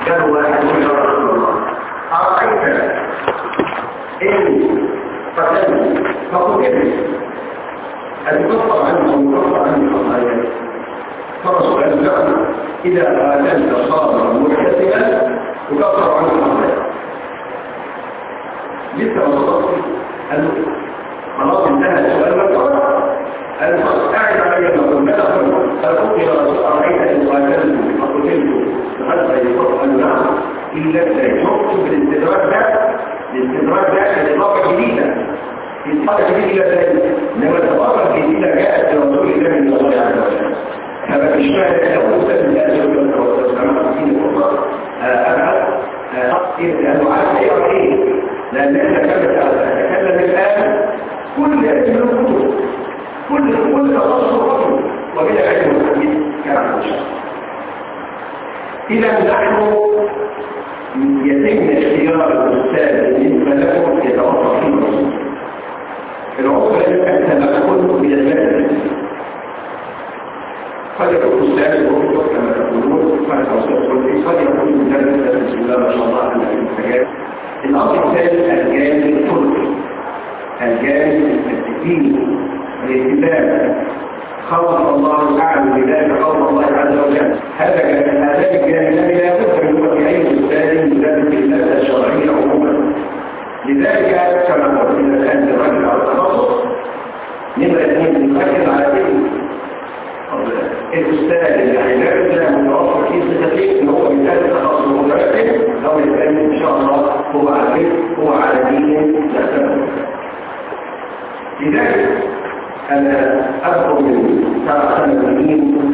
جاء واحد يا رسول الله أرأيت إن قتلت فقتلت أن تكفر عنه ويكفر عنه الخطايا؟ فرسول الله إذا قاتلت صابرا محتسبا يكفر عنه الخطايا. لسه وصلت خلاص انتهى السؤال والجواب. الفصل قاعد علي المقول ماذا قلت يا رسول أرأيت إن قاتلت فقتلت حتى يكفر عنه نعم إلا شفت بالاستدراك ده الإضافة جديدة الإضافة جديدة إلى ذلك إنما الإضافة الجديدة جاءت لرسول الله من الله عز وجل. فما فيش معنى لو أسأل الله سبحانه وتعالى في الله أبعد لأنه عارف إيه لأن إحنا نتكلم الآن كل اسم كل تصرف وبلا علم الحديث كما نشاء. إذا نحن يتم اختيار الأستاذ بالنسبة لكم يتوفر فيه العضو التمكن من المادة. قد يكون أستاذ الدكتور كما تقولون قد يكون مدرس بسم الله ما شاء الله على المجال. الأمر الثالث الجانب الخلقي، الجانب التكويني، الالتزام، خوف الله أعلم بذلك خوف الله عز وجل. هذا الجانب لا بد من أي أستاذ مدرس المادة الشرعية عموما. لذلك كما قلت الآن الرجل على التخصص نبقى اثنين نركز على الأستاذ اللي هيدرس متوفر فيه صفتين هو مثال التخصص المدرس أو مثال إن شاء الله هو على هو على دين يختلف. لذلك أنا أذكر من 7 سنين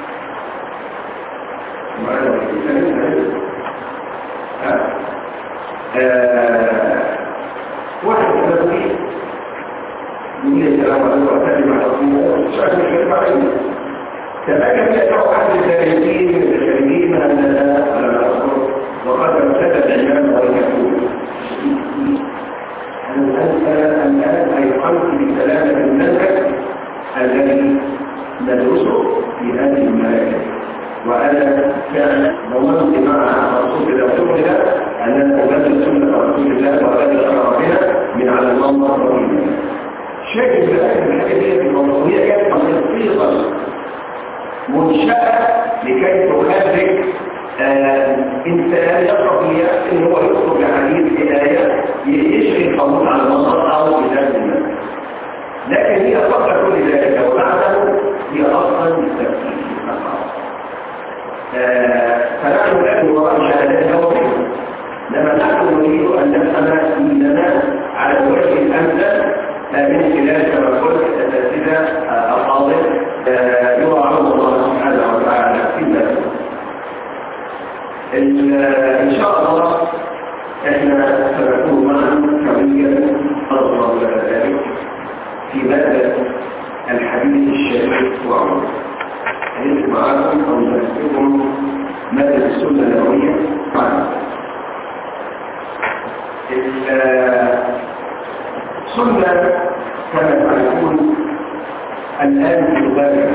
واحد ثلاثين يقول لي السلام عليكم وأسلم على رسول الله سؤال الشريف عليه تبقى يدعو أحد الثلاثين من الشريفين أننا على الأصول وقد ارتدى الإمام والكتب. الآن أيقنت بسلامة المنهج الذي ندرسه في هذه المراكز، وأنا كان ضمنت مع رسول الله أننا نبدل سنة رسول الله وهذا شرع بها من على المنظر الرحيم. شاكل بذلك الحاجة دي الموضوعية كانت تخصيصا منشأة لكي تخرج إنسان يقرأ ليأس إن هو يخرج حديث آية يشري القانون على المنظر أو بذات المنزل. لكن هي قبل كل ذلك وبعده هي أصلا التفكير فنحن نحن وراء شهادات نوبة لما نحن نريد أن نفهم ديننا على الوجه الأمثل من خلال كما قلت الأساتذة الفاضل يراعون الله سبحانه وتعالى في ذلك. إن شاء الله احنا سنكون معا كوية الله ذلك في مادة الحديث الشريف وعمر. هنجد معاكم أو نفسكم مادة السنة النبوية معنا. السنة كما تعرفون الآن تبادر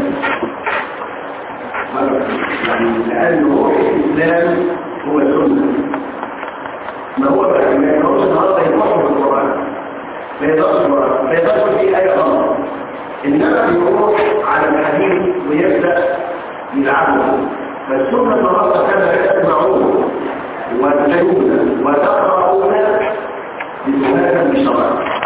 يعني الآن روح الإسلام هو السنة. ما هو بقى ما يقولش النهارده يفهم القرآن ما يقدرش فيه أي أمر، إنما يروح على الحديث ويبدأ يلعبه. فالسنة النهارده كما تسمعون وتجدون وتقرؤون بسنة بشرع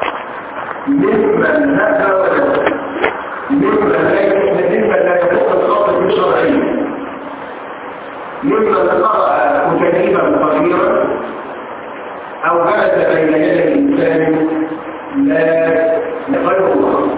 ممن نفى وجهه ممن لا يكون الخاطئ الشرعي ممن قرأ كتيبا صغيرا أو جلس بين يدي إنسان لا غير الله.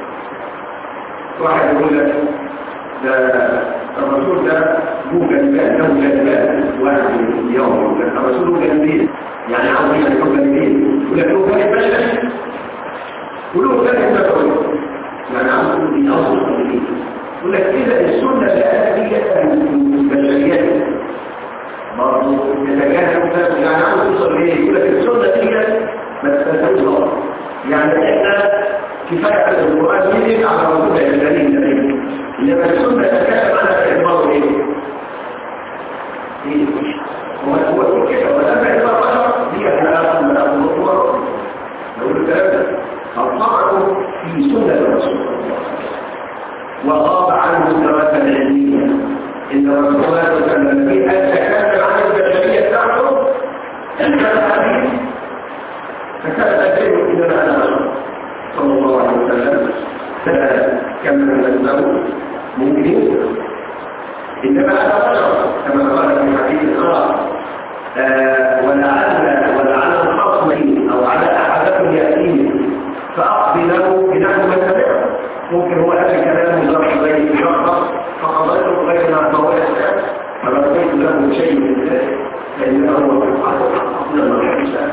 واحد يقول لك ده الرسول ده له كلمات واحد يوم الرسول له كلمتين يعني عاوزين يكون كلمتين يقول لك له كلمة بشر وله كلمة بشر يعني عاوزين دي أصل كلمتين يقول لك إذا السنة لا أهلية من البشريات برضه يتجاهل يعني عاوز توصل ليه يقول لك السنة دي ما تستفيدش يعني احنا كفاية على القرآن يجب على رسول الكريم إنما السنة تتكلم عنها في إعمار إيه؟ هو يقول كده ولما إلى البشر دي أخلاق من أخلاق لو الكلام ده الطبع في سنة الرسول وغاب عنه الدراسة العلمية إن رسول الله صلى الله عليه وسلم في أن تكلم عن البشرية تعرف أن الحديث فكان أجله إنما أنا بشر صلى الله عليه وسلم كما نزله ممكن إنما أنا بشر كما قال في حديث آخر ولعل الخصم أو على أحدكم يأتيه فأقضي له بنحو مثله ممكن هو هذا الكلام ظرف غير مشخص فقضيته غير ما قوله فبقيت له شيء من ذلك لأنه هو أفضل الحديث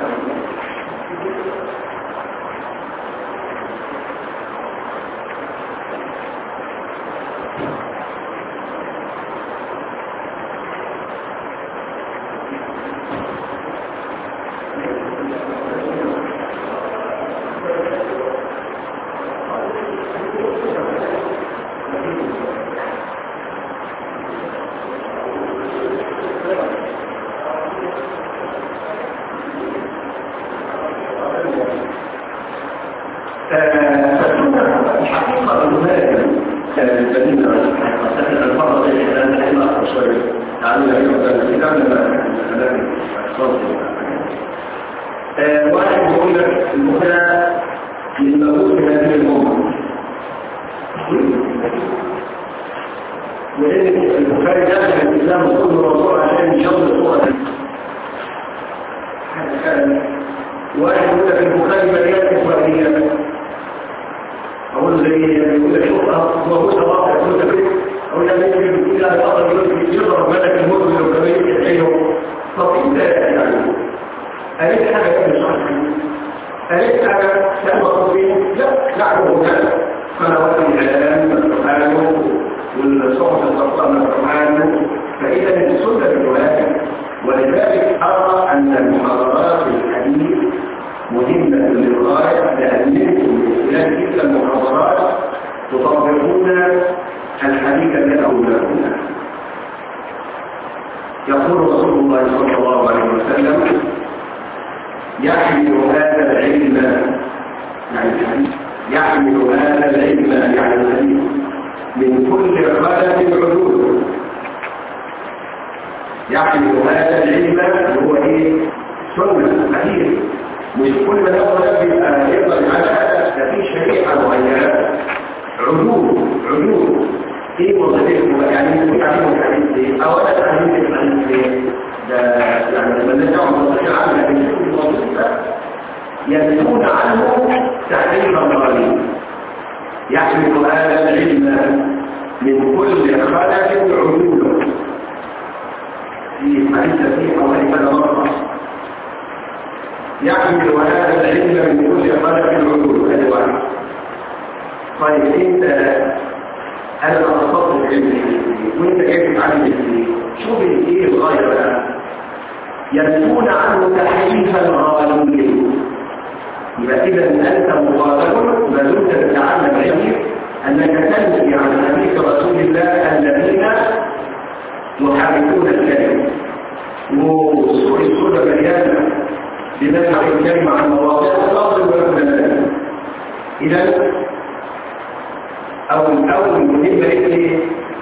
واحد يقول لك المبتدا للموجود في هذه الامه وان البخاري داخل الاسلام كله موضوع عشان يشوف الصوره دي واحد يقول لك البخاري مليان اسرائيليات اقول زي يقول لك شوفها موجود واقع كنت فيه او يعني ممكن الى الارض يضرب ملك الموت لو كان يحييه طب يعني أليس حاجة يجب صحيح؟ أليس حاجة سأبقى فيه؟ لا نعلم هذا قنوات الإعلام والقرآن والصحف الصفراء من القرآن فإذا السنة بالولاية ولذلك أرى أن المحاضرات الحديث مهمة للغاية لأنكم من خلال تلك المحاضرات تطبقون الحديث الذي أقوله يقول رسول الله صلى الله عليه وسلم يحمل هذا العلم يعني الحديث يحمل هذا العلم يعني الحديث من كل خلف عدول يحمل هذا العلم هو ايه سنة حديث مش كل ما يقول يقدر على هذا في شريعة معينة عدول ايه وظيفته يعني يقول عليه الحديث ايه او انا الحديث ايه ده يعني لما نرجع نستطيع عنها بنشوف الوظيفة ينسون عنه تحريف الغالي يحمل هذا العلم من كل خلف عدول في حديث فيه حوالي كذا مرة يحمل هذا العلم من كل خلف عدول هذا واحد طيب انت انا اتصل العلم وانت كيف تعلم شوف ايه الغاية بقى ينسون عنه تحريف الغالي يبقى إذا أنت مغالب ما دمت تتعلم علمي أنك تنسي عن حديث رسول الله الذين يحرفون الكلمة وصول السنة مليانة بنزع الكلمة عن مواضيع الأصل والمنازل إذا الأول مهمة إيه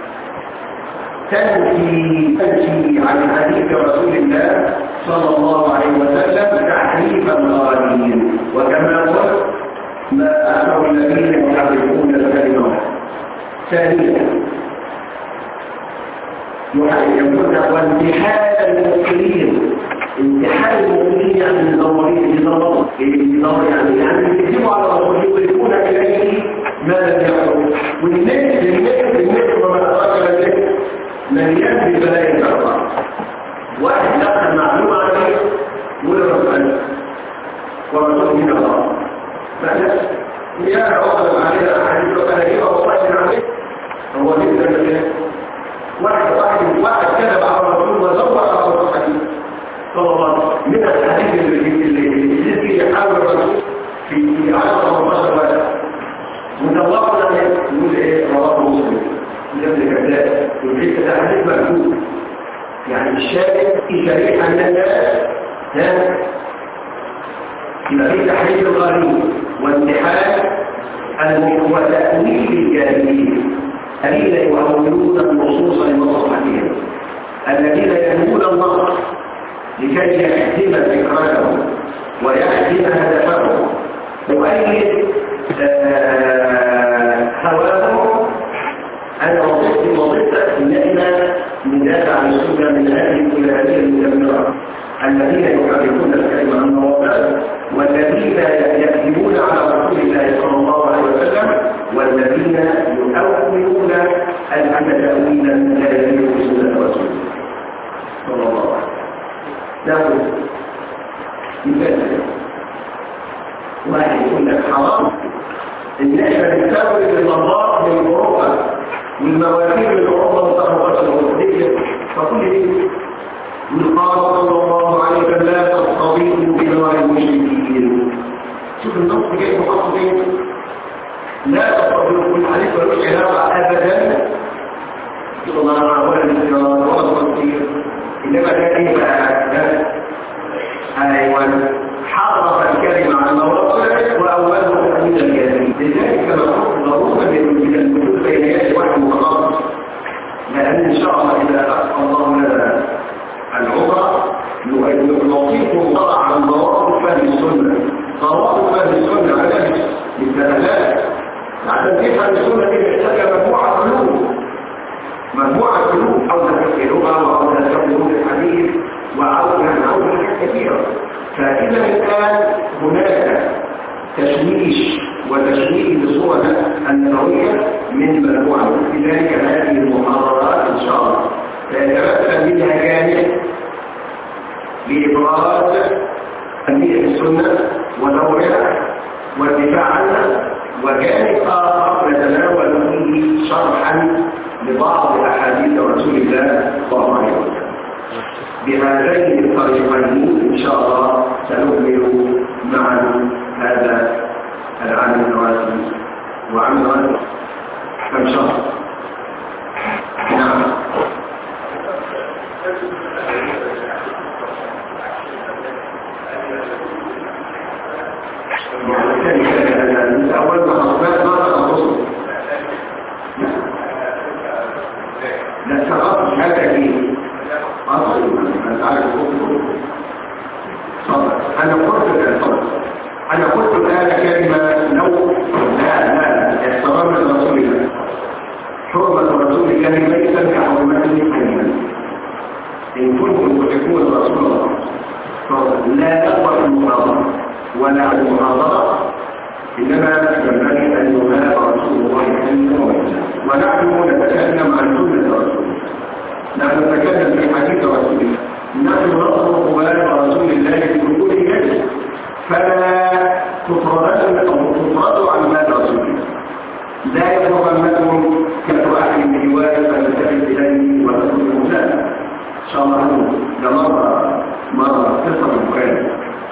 تنسي عن حديث رسول الله صلى الله عليه وسلم تحريف الغالين وكما قلت ما أكثر الذين يحرفون الكلمة ثانيا يقول وانتحال المسلمين انتحال المسلمين يعني الضمرين يعني يكتبوا على رسول يضيفون إليه ما لم يحصل والنت وما أدراك النت مليان ببلايا الأربعة واحد دخل معلومة عليه يقول الرسول ورسول من الله فلا يا عقد عليها أحاديث وكذا وصحيح عليه هو جدا مليان واحد كذب على الرسول وزور على الرسول صلى الله عليه وسلم من الحديث اللي يحاول الرسول في 10 ولا متوقع يقول ايه رواه مسلم من ابن كذاب والحديث ده حديث مكتوب يعني مش الشارع في شريحة من الناس يبقى في تحريف الغريب وانتحال وتأويل الجاهلين الذين يؤولون النصوص لمصلحتهم الذين يهمون النص لكي يخدم فكرتهم ويخدم هدفهم ويؤيد هواهم. أنا وظيفتك إن إحنا ندافع عن السنة من هذه الولايات المدمرة الذين يحرفون الكلمة عن مواضعه والذين يكذبون على رسول الله صلى الله عليه وسلم والذين يؤولون تأويلا لا يليق بسنة رسول صلى الله عليه وسلم. مثال واحد يقول لك حرام ان احنا نستورد المناطق من اوروبا والمواسير من اوروبا وتخرجات الاوروبيه فكل دي قال صلى الله عليه وسلم لا تستضيفوا بنار المشركين. شوف النص جاي محط فين؟ لا تستضيفوا الحديث ملوش علاقه ابدا ولا الاستيراد ولا التصدير انما ده ايه بقى؟ ايوه حرف الكلمه عن مواضعه واوله تأويل الكلمه. لذلك نقول ضروره من الوجود بين يدي واحد متخصص لان ان شاء الله اذا اتقى الله لنا العمر نعطيكم طبعا عن ضوابط فهم السنه. ضوابط فهم السنه عدد الدلالات عشان تفهم السنه دي محتاجه مجموعه قلوب عاوزه تفهم لغه وعاوزه تفهم الحديث وعاوزه حاجات كثيره. فاذا كان هناك تشويش وتشويه للصور النبويه من مجموعه لذلك هذه المحاضرات ان شاء الله يتمثل منها جانب لإبراز أهمية السنة ودورها والدفاع عنها وجانب آخر نتناول فيه شرحا لبعض أحاديث رسول الله صلى الله عليه وسلم. بهذين الطريقين إن شاء الله سنكمل معا هذا العام الدراسي وعام دراسي كم شهر؟ نعم. أول ما خطبات مرة الرسل لا سقط هذا فيه أصل أنت عارف أنا قلت الآن كلمة لو لا احترام الرسول الله حرمة الرسول الله ليس كحرمته كلمة إن كنتم تحبون رسول الله لا نقبل المحاضرة ولا المحاضرة إنما ينبغي أن ينال رسول الله كلمة وجهه ونحن نتكلم عن سنة رسول الله. نحن نتكلم في حديث رسول الله نحن نطلب بلاد رسول الله في وجود يده فلا تفرضوا عن بلاد رسول الله. لا يتضمنكم كالواحد من جوار فلتفت إليه وتكون لا إن شاء الله ده مرة قصة البخاري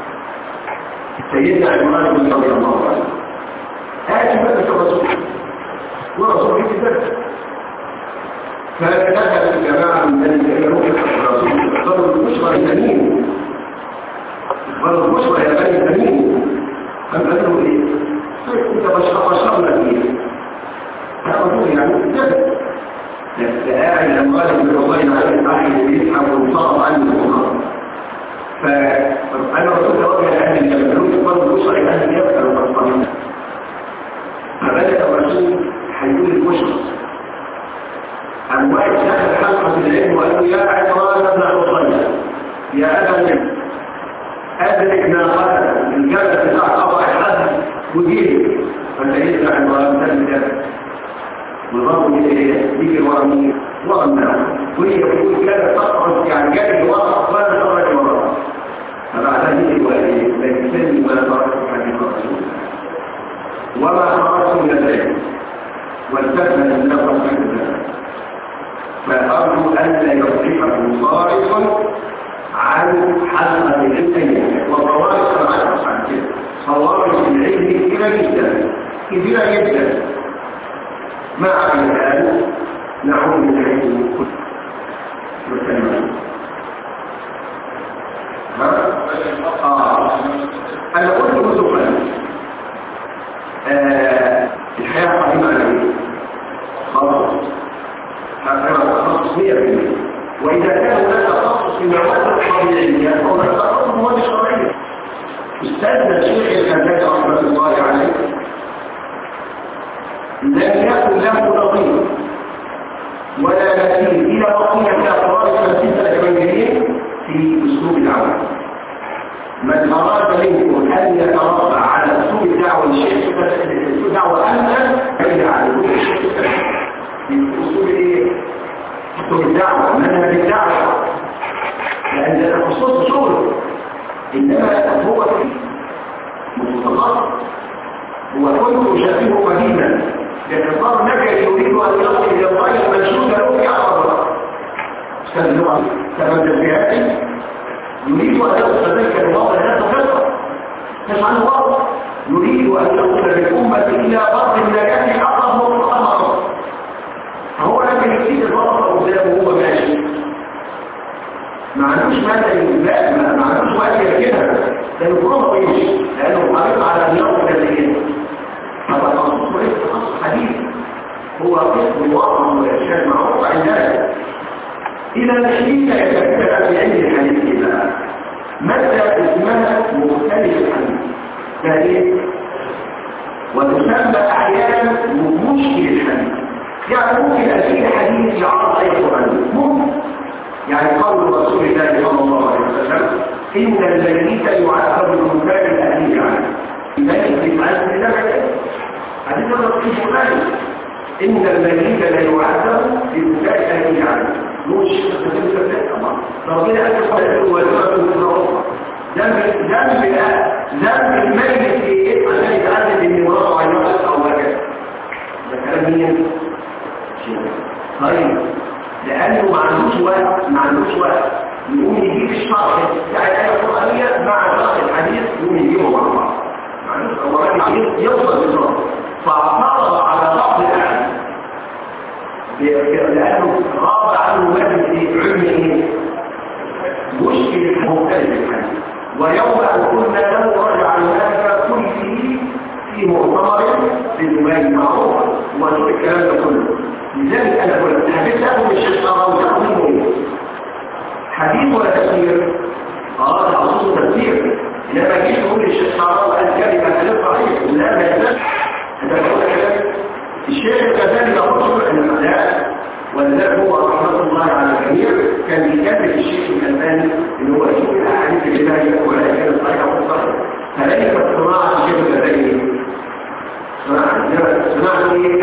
سيدنا عمران بن رضي الله عنه هذه بدأت الرسول ورسول في ذلك فدخل الجماعة من ذلك يروح الرسول اخبروا البشرى الثمين اخبروا البشرى يا بني الثمين قالوا ايه؟ انت بشرنا فيه فأقول يعني ذلك لأعلى لما قال ابن الله عليه الأحد يسحب ويصاب عنه المخاطر فأنا رسول الله عليه أهل الجبلون يقول البشرى أهل الجبل والطمين فبدأ الرسول حيقول البشرى أموات دخل حلقة العلم وقالوا يا عمران بن حصين يا أبا النبي أدرك ناقتك الجبل بتاع قضاء الحد وجيل فسيدنا عمران تنجب وضربوا يجي ورا مين؟ ورا الناس وهي تقول كانت تقعد يعني جاي ورا أطفال خرج ورا فبعد ذلك لكن سلم ما تركت حديث الرسول وما خرجت من ذلك والتفت النظر في ذلك فأرجو أن لا يصرفه صارف عن حلقة العلم وصوارف عن كده صوارف العلم كثيرة جدا كثيرة جدا مع الآن نعود من العلم والكلمة العلمية هو التصرف المواد الشرعية. استاذنا الشيخ الألباني رحمة الله عليه لم يكن له نظير ولا مثيل إلى بقية أفراد 50 سنة جماهيريين في أسلوب العمل. من أراد منكم أن يتربى على أسلوب الدعوة للشيخ الدعوة أمنا فإن على كل شيء أسلوب إيه؟ أسلوب الدعوة منهج الدعوة، لأن ده خصوص شغله، إنما هو متخصص. هو كنت شبيه قديما لكن صار نجل يريد أن يصل إلى الغاية المنشودة له في عرضه استاذ تمدد بهذه يريد أن يصل ذلك الوضع ذات فطرة مش عنه وضع يريد أن يصل بالأمة إلى بر النجاة أقرب وأمر. فهو لكن يكيد الوضع قدامه وهو ماشي ما عندوش مادة يبقى ما عندوش وقت يركنها لأنه كله طيش لأنه حريص على أن يصل إلى هذا الخصوص وليس خصوص حديث، هو قسم واضح وإرشاد معروف عندنا. إذا نحن يتكلم في علم الحديث بقى مادة اسمها مختلف الحديث يعني وتسمى أحيانا مشكل الحديث. يعني ممكن أجيب حديث يعرض أي قرآن ممكن، يعني قول رسول الله صلى الله عليه وسلم إن الميت يعذب بمكان الأهلي عنه لذلك يتعذب لنفسه. هذه نظر في القرآن إن الميت لا يعذب بمكان الأهلي عنه مش تتبع الله ربنا أكبر والرسول من الله ذنب الميت في إيه عشان يتعذب إن مرضى عيوات أو هكذا. ده كلام مين؟ طيب لأنه ما عندوش وقت يقوم يجيب الشرح بتاع الآية القرآنية مع شرح الحديث يقوم يجيبه مع بعض. ما عندوش أولا يوصل بالظبط فاعترض على بعض الأحاديث لأنه غاب عنه مادة في علمه مشكل مختلف الحديث. ويوم أن كنا له رجع المادة كله في مؤتمر لدبي معروف وشوف الكلام ده كله. لذلك أنا قلت حديث أبو الشيطان وتقويمه حديث ولا تفسير؟ ده أصول تفسير. لما جيت أقول الشيطان الكلمة غير صحيح لا ما يزال هذا هو الكلام. الشيخ كذلك يقول أن الأعداء ولذلك هو رحمة الله على الجميع كان بيكمل الشيخ الألباني اللي هو يشوف الأحاديث اللي لا يكون ولا كان صحيح أو صحيح. فليس صناعة الشيخ الألباني صناعة إيه؟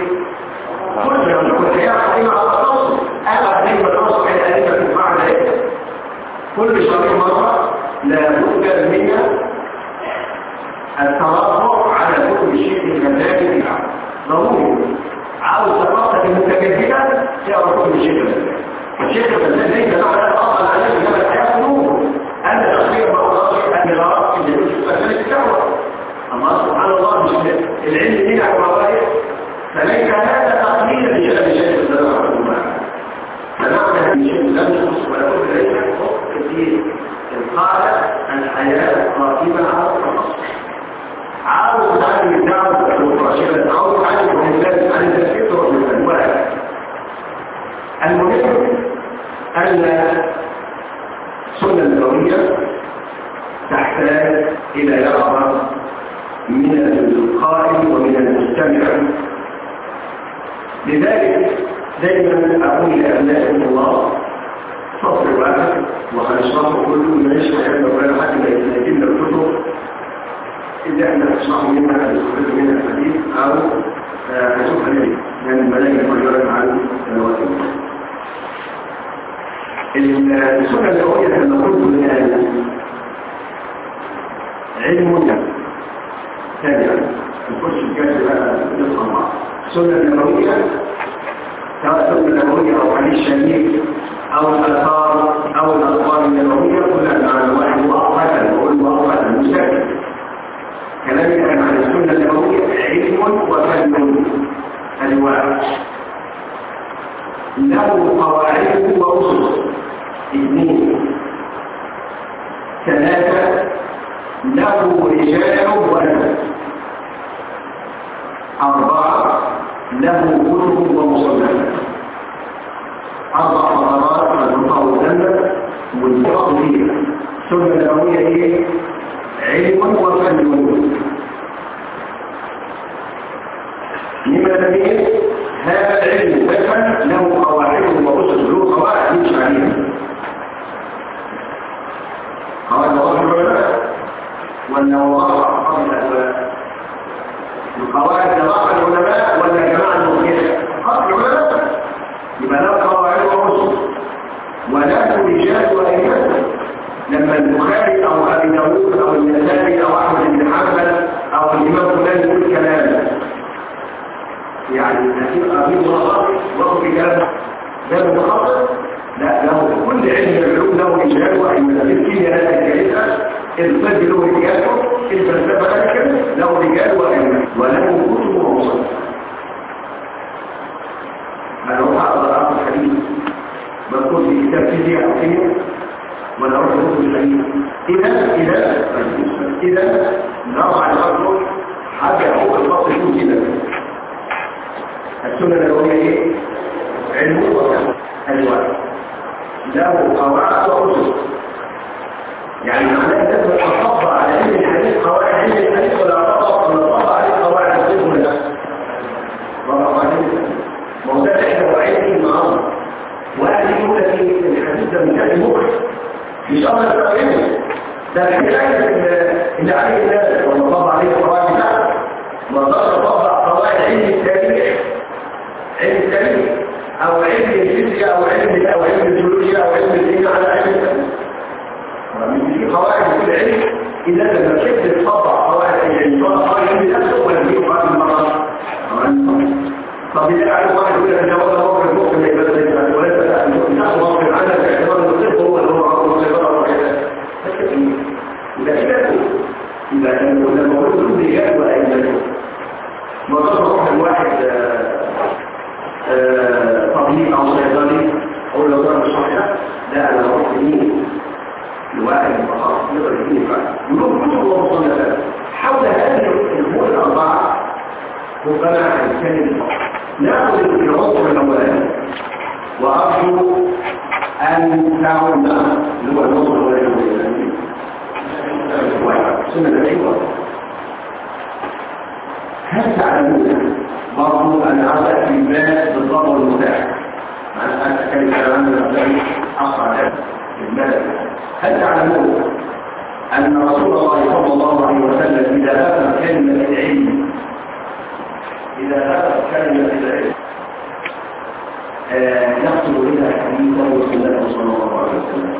كل شريط مرة لا بد من الترفع على كل شيء من المبادئ ضروري. عاوز ثقافتك المتجددة تعرف كل شيء الشيء الفلسفي ليس معنى الأصل عليه إنما الحياة نور. أنا شخصيا ما أقدرش أن يرى اللي مش مسألة الدعوة. الله سبحان الله مش العلم منع ومواهب فليس هذا تقليلا لشأن الشيخ الإسلام رحمه الله. فمعنى هذا الشيء لم يخص ولا بد ليس خص كثير. قال الحياة قائمة على التخصص. عاوز تعلم الدعوة والرشيدة، عاوز تعلم الإنسان عن الفكر والأنواع. المهم أن السنة النبوية تحتاج إلى يرغب من القائل ومن المستمع. لذلك دائما أقول لأبنائكم الله صفر واحد وهنشرحه كله من يشرح ولا حد ما يتنجمنا الكتب إلا أن نشرحه منها نستفيد منها الحديث أو نشوف عليه من الملايين مجرد عن الوثيق. السنة النبوية كما قلت من علم ثانيا نخش الكاتب بقى نفهم بعض. السنة النبوية سواء السنة النبوية أو حديث شريف أو الآثار أو الأخبار النبوية كلها معنى واحد مؤقتا وقول مؤقتا مساكن. كلامي كان عن السنة النبوية علم وفن أنواع له قواعده وأصول. 2 3 له رجال ونسب. 4 له كتب ومصنفات. 4 حضارات المطاوله والفرق فيها سنة نبوية ايه؟ علم وفن. لما تبين هذا العلم والفن له قواعد وأسس، له قواعد يمشي عليها. قواعد الله العلماء ولا وضع قبل الأسباب؟ القواعد وضع العلماء ولا جماعة المخيلة؟ قبل العلماء يبقى له قواعد وأسس وله رجال وأئمة. لما البخاري أو أبي داود أو النسائي أو أحمد بن حنبل أو الإمام فلان يقول كلام يعني أبي مرات وقف كلام ده متخصص، لا له كل علم العلوم له رجال وأئمة. الكيمياء الكارثة، الطب له رجاله، الفلسفة له رجال وأئمة وله كتب ومصادر. أنا أروح أقرأ الحديث مذكور في كتاب فيزياء أو كيمياء ولا أروح أقرأ الحديث. إذا نرفع الأرض حاجة فوق الخط يكون كده. السنة النبوية ايه؟ علم وفن الواحد له قواعد وأسس. يعني معناه لازم تطبق على علم الحديث قواعد علم الحديث ولا تطبق عليه قواعد الطب ولا لا؟ ما هو ده احنا وعيين النهارده وقال يقول لك الحديث ده مثال مخرج مش امر تقريبا، ده الحكايه اللي عليه الناس ولا طبق عليه قواعد لا، ما تقدر تطبق قواعد علم التاريخ، علم التاريخ او علم الفيزياء او علم الجيولوجيا او علم الكيمياء على علم التاريخ. في قواعد كل علم اذا لما كنت تطبق قواعد العلم قواعد علم نفسه ولا في قواعد المرض. طب اذا قاعد واحد يقول لك ده موقف ممكن ما يبقاش وليس تاخذ موقف عنك باعتبار ان الطب هو اللي هو عقل السيطره وكذا. اذا كان لما قلت رجال وائمه ما تروح الواحد طبيب او صيدلي او لو كان صحيح لا انا اروح مين الواحد متخصص يقدر يجيب يقول كتب ومصنفات حول هذه الامور الاربعه. ربما هنتكلم ناخذ العنصر الاولاني وارجو ان تعود اللي هو العنصر الاولاني سنه العبره. هل تعلمون برضو أن أعطى في المال بالضبط المتاح أنا أتكلم عن الأفضل أقرأ ذلك في المال. هل تعلمون أن رسول الله صلى الله عليه وسلم إذا ذكر كلمة العلم يقصد إلى حديثه وسنته صلى الله عليه وسلم.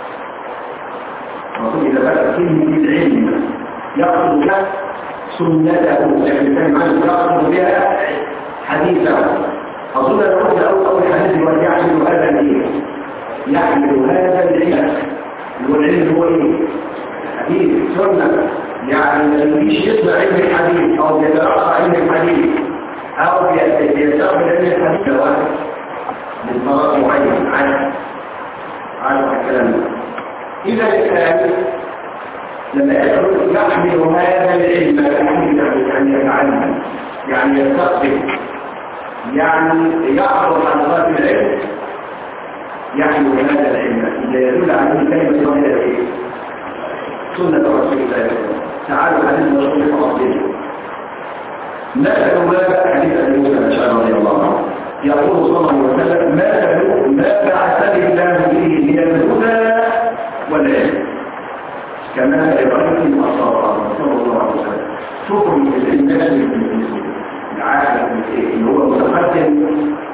الرسول إذا ذكر كلمة العلم يقصد بها سنته يقصد بها حديثه. أظن أن أول حديث هو يحمل هذا العلم، يحمل هذا العلم والعلم هو إيه؟ حديث سنة. يعني ما يجيش يسمع علم الحديث أو يتلقى علم الحديث أو يستقبل علم الحديث لواحد من طرف معين عنه الكلام. إذا الإنسان لما يحمل هذا العلم يحمل أن يتعلم يعني يستقبل يعني يعرض عن طلب العلم يحمل هذا العلم إذا يدل عليه كلمة واحدة إيه؟ سنة رسول الله تعالوا حديث رسول الله مثل ما حديث أبي موسى الأشعري رضي الله عنه يقول صلى الله عليه وسلم ما بعثني الله به من الهدى والعلم كما يقول أصحابه صلى الله عليه وسلم. شوفوا الناس العالم اللي هو متقدم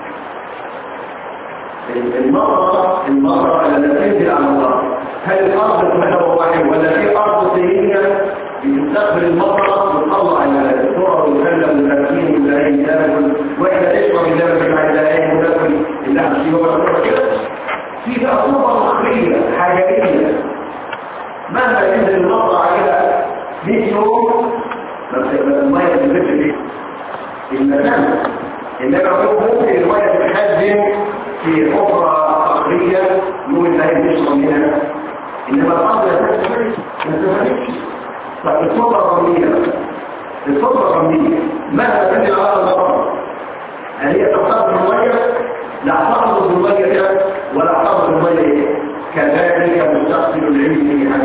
المرة التي تنزل على الله، هل الأرض تمثل واحد ولا في أرض سيئة بتستقبل المرة وتطلع الصورة وتكلم وتكلم وتلاقي ذلك وإحنا نشرب الجبل بتاع الدائم وناكل اللحم الشيوخ كده في بقى صورة مخرية حاجرية مهما ينزل المرة عليها 100 يوم المية تنزل فيه المكان إنما هو ممكن المية تتخزن في حفرة صخرية يوم النهاية تشرب منها، إنما الأرض ما تتخزنش. فالصورة الرملية مهما تنزل على الأرض هل هي تحتفظ بالمية؟ لا تحتفظ بالمية ولا تحتفظ بالمية كذلك مستقبل العلم في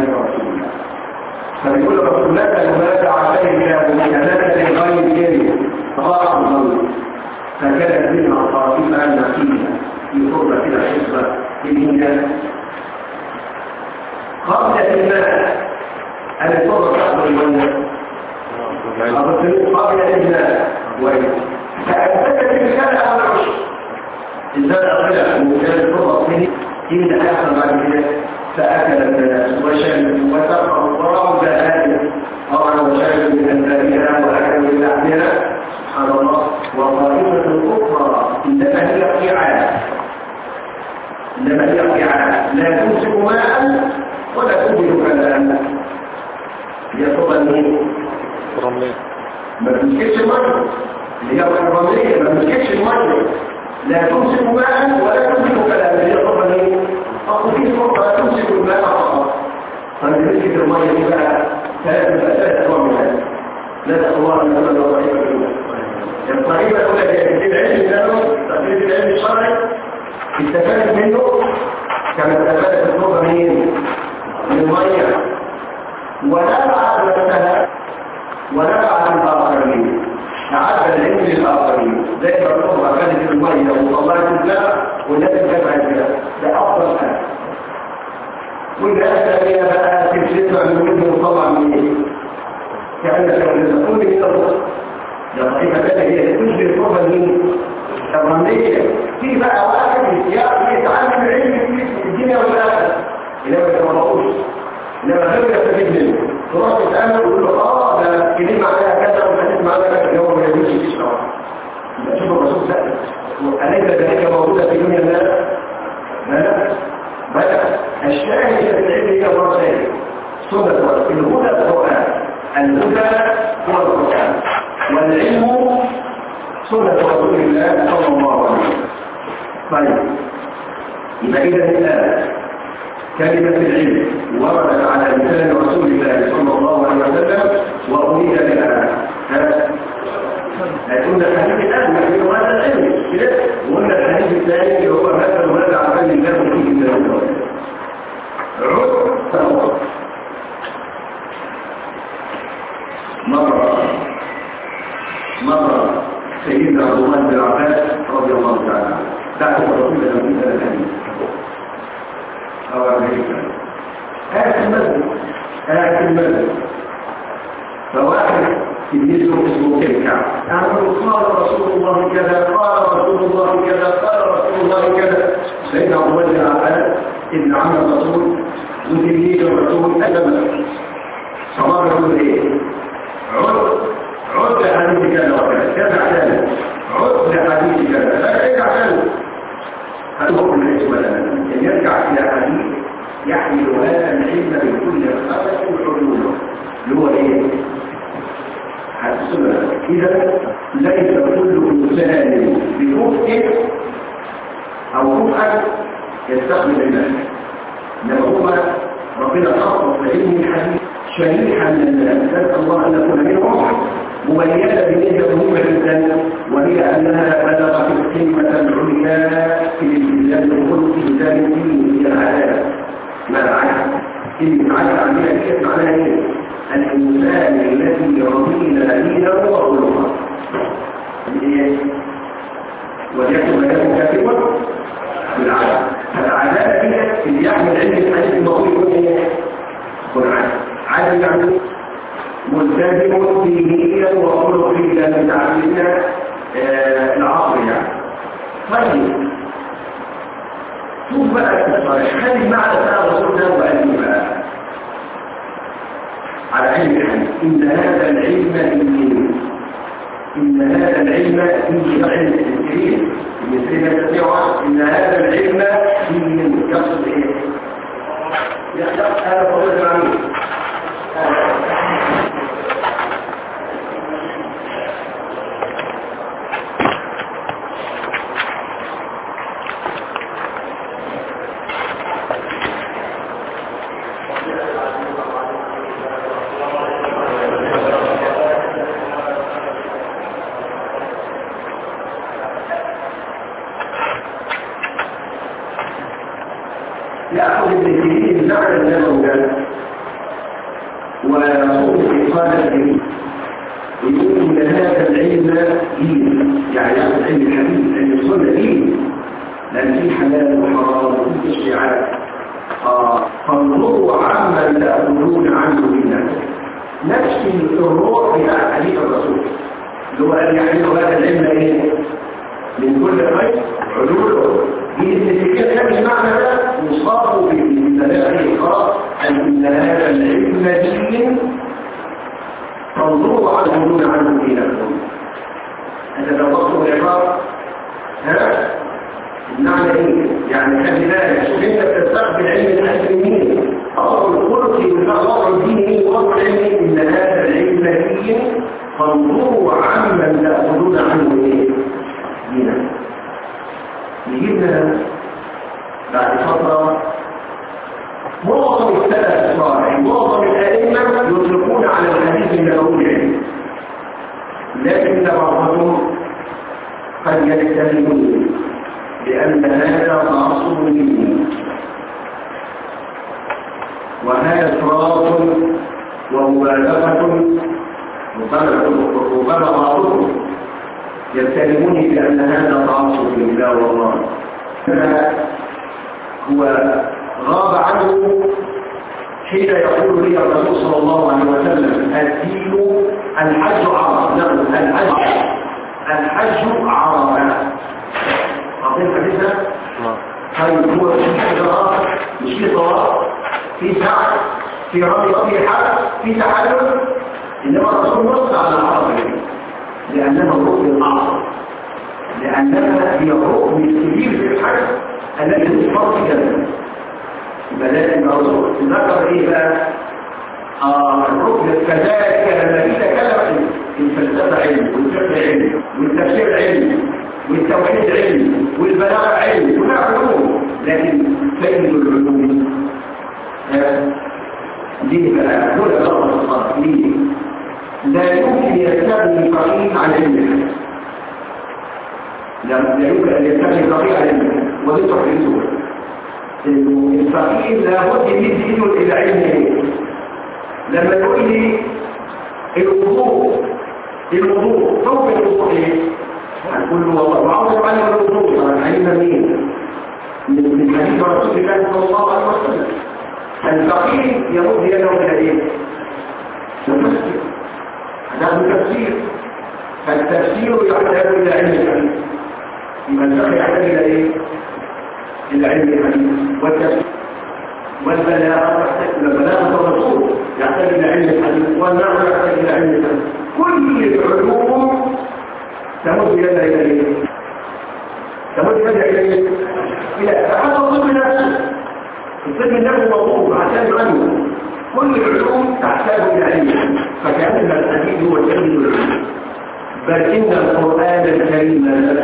فبيقول رسول الله هناك عشان كذلك لغير كيري فراح الظل فكانت منها الطريقة النقية في قربة الحصة في الهند قبل الماء الفرق أكبر الولد قبل الماء فأثبتت الرسالة أول عشر الإنسان أخذ وكان الفرق منه إن أحسن بعد كده فأكل الناس وشرب وسقى وراء ذلك طبعا وشرب من أنبارها وأكل من لحمها سبحان الله. وطائفة الأخرى إنما هي قيعان لا تمسك ماء ولا تنزل كلام هي طبعا رملية ما تمسكش المية هي الرملية ما تمسكش المية لا تمسك ماء ولا تنزل كلام هي طبعا أقول فرصة تمسك الماء فقط فنمسك المية دي بقى ثلاث أنواع من هذا لا تقوى من هذا الطريقة الأولى. الطريقة الأولى هي العلم النبوي تقليد العلم الشرعي استفادت منه كما استفادت الفرصة من المية ونفعت نفسها ونفعت الآخرين تعدى العلم للآخرين زي ما الفرصة كانت المية وطلعت الزرع والناس جمعت بها ده أفضل حاجة. والناس الثانية بقى تبسطها من وجه وطلع من ايه كأنك تقول من الأرض ده طريقة ثانية هي تجري الفرصة من الرملية في بقى واحد يتعلم العلم في الدنيا والآخرة إنما ما يتمرقوش إنما غير يستفيد منه تروح تسأله وتقول له ده كلمة عليها كذا وحديث معانا كذا هو ما يجوزش يشرح يبقى شوف الرسول سأل أليس ذلك موجودة في دنيا الناس؟ لا بل الشاهد في العلم هي الرسائل سنة الهدى القرآن الهدى هو القرآن والعلم سنة رسول الله صلى الله عليه وسلم. طيب يبقى إذا الآن كلمة العلم وردت على لسان رسول الله صلى الله عليه وسلم وأريد بها قلنا الحديث الآن نحن هذا العلم وقلنا الحديث الثاني هو مثل ولد عمل الله فيه من الأول مرة سيدنا عبد الله بن عباس رضي الله تعالى عنه تعرف رسول الله من هذا الحديث أو أمريكا آية المسجد فواحد يجلسه اسمه كالكعب قال رسول الله كذا قال رسول الله كذا قال رسول الله كذا سيدنا عبد الله بن عباس ابن عم الرسول وتلميذ الرسول أدب صلاة الرسول إيه؟ عد لحديث كذا وكذا كذا عدالة عد لحديث كذا لا يرجع ثاني هل هو من الاسم ولا لا؟ يرجع إلى حديث يحمل هذا العلم بكل خلق وحلوله اللي هو إيه؟ إذا ليس كل إنسان بكفء أو كفء يستقبل الناس لما ربنا خصص علم الحديث شريحا من الناس نسأل الله أن نكون منهم مميزة بنسبة مهمة جدا وهي أنها بلغت القمة العليا في الالتزام الخلق في الالتزام الدين في العدالة ما العدل؟ كلمة عدل عندنا كيف معناها ايه؟ الإنسان الذي رضينا دينه وخلقه وليكن مكانه كاتبا بالعدل. العدالة هي اللي يحمل علم الحديث المقول يكون ايه؟ يكون عدل يعني ملتزم دينيا وخلق فيه لأن تعلمنا العصر يعني. طيب شوف بقى الصالح هذه المعنى بتاع رسولنا وقال بقى على علم الحديث إن هذا العلم دين إن هذا العلم دين علم الكريم المسلمة تسمعها إن هذا العلم دين يقصد إيه؟ يخلق هذا فضل العميل يأخذ ابن سيرين المعنى النبوي ويصوم إيصال الدين ويقول إن هذا العلم دين، يعني هذا العلم الحديث أن السنة دين، لأن في حلال وحرام وفي تشريعات. فانظروا عمن تأخذون عنه دينا. نفس الروح بتاع حديث الرسول اللي هو قال يعني هذا العلم ايه؟ من كل خير علوله. دي الاتفاقية كان المعنى ده مصاب بالثلاثة إقرار أن هذا العلم دين فانظروا عنه عنه دينكم. هذا لو وصلوا العبارة المعنى ايه؟ يعني خلي بالك شوف انت بتستقبل علم المسلمين اصل الخلق والوضع الديني ووضع العلم ان هذا العلم دين فانظروا عمن تاخذون عنه ايه؟ دينا. يجيبنا بعد فتره معظم السلف الصالح معظم الائمه يطلقون على الحديث النبوي، لكن بعضهم قد يجتهدون لأن هذا تعصب ديني وهذا إفراط ومبالغة ربما بعضهم يتهمون بأن هذا تعصب لله والله. هو غاب عنه حين يقول لي الرسول صلى الله عليه وسلم الدين الحج عرفة. الحج عرفة عظيم حديثنا. طيب هو في قراءة مش في طواف في سعي في رمي في حج في تحلل، انما الرسول نص على العربة لانها الركن الاعظم، لانها هي الركن الكبير في الحج الذي يصفر في جنة. لكن الرسول ذكر ايه بقى؟ الركن كذلك لما تكلم الفلسفه علم والفقه علم والتفسير علم والتوحيد علم والبلاغه علم كلها علوم، لكن سيد العلوم دي بقى كل لفظ الصرف لا يمكن يستغني فقيه عن علمه، لا يمكن ان يستغني فقيه عن علمه. ودي تحديثه انه الفقيه لابد يمد ايده الى علمه. لما يقول لي الوضوء ثم الوضوء ايه؟ هنقول له والله وعاوز اتعلم الوضوء طبعا علم مين؟ من حديث رسول الله صلى الله عليه وسلم. الفقيه يمد يده الى ايه؟ المفسر. هذا التفسير. فالتفسير يحتاج الى علم الحديث. يبقى الفقه يحتاج الى ايه؟ الى علم الحديث والتفسير. والبلاغه تحتاج الى بلاغه الرسول يحتاج الى علم الحديث، والنحو يحتاج الى علم الحديث. كل العلوم تمد يدها الى ايه؟ تمد يدها الى ايه؟ الى فحتى الطب نفسه. الطب نفسه موضوع عشان عنه. كل العلوم تحتاج الى علم، فكأن الحديث هو سيد العلوم. بل ان القرآن الكريم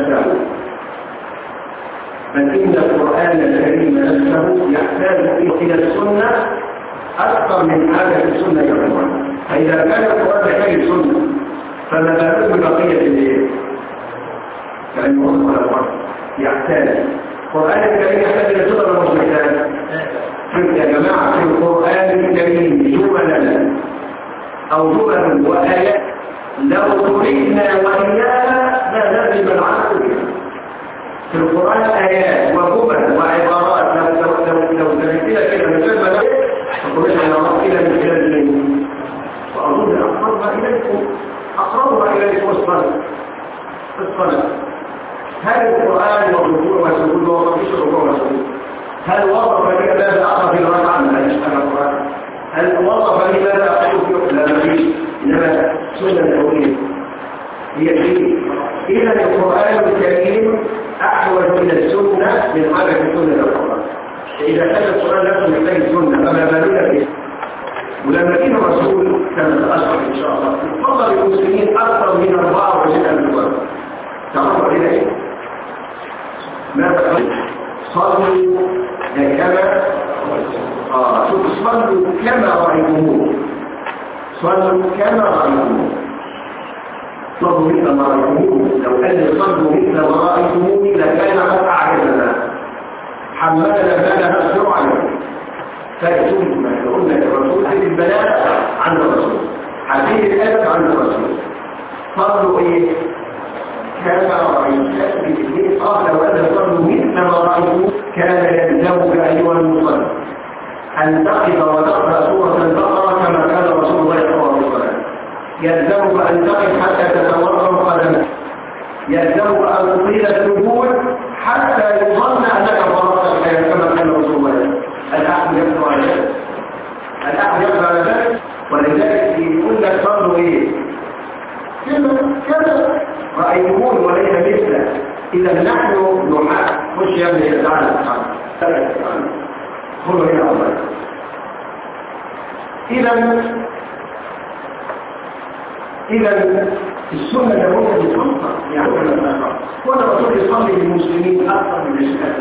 نفسه يحتاج الى السنه اكثر من حاجه السنه كمان. فاذا كان القرآن يحتاج السنه فما بالك ببقيه الايه؟ كان يوصل على الوقت يحتاج القرآن الكريم يحتاج الى السنه ولا مش محتاج؟ يا جماعه في القرآن الكريم جملا او جمل وايات لو تريدنا واياها لا لازم العقل. في القرآن آيات وجمل وعبارات لو تركتنا كده من غير ما تقول احنا رأينا من خلال الليل. وأظن أقربها إليكم الصلاة. هل القرآن والركوع والسجود وما فيش الركوع والسجود؟ هل وظف لي ماذا أقرأ في الركعة؟ لا يشتغل القرآن. هل وظف لي ماذا أقرأ في لا مفيش، إنما سنة توحيد هي شيء. إذا القرآن الكريم أحوج إلى السنة من حاجة السنة للقرآن. إذا كان القرآن نفسه محتاج السنة فما بالنا به. ولما كان الرسول كما سأشرح إن شاء الله فضل المسلمين أكثر من 24,000 مرة. تعرفوا إلى إيه؟ ماذا قال؟ صلوا كما صلوا كما رأيتموه. صلوا كما رأيتموه. صلوا مثل ما رأيتموه. لو أن صلوا مثل ما رأيتموه لكان قد أعجبنا حملنا بالها بسرعة. فيتم ما قلنا للرسول في البلاغ عن يلزمك أن تطيل السجود حتى يظن أنك فرضت الحياة كما قال رسول الله الأحد يقدر على ذلك الأحد يقدر على ذلك ولذلك يقول لك صلوا إيه كذا رأيتمون وليس مثله إذا نحن نحاك مش يا ابني تعالى خذوا هنا أولا إذا السنة لابد بالخطة يعني وانا رسول يصلي للمسلمين أكثر من الشهادة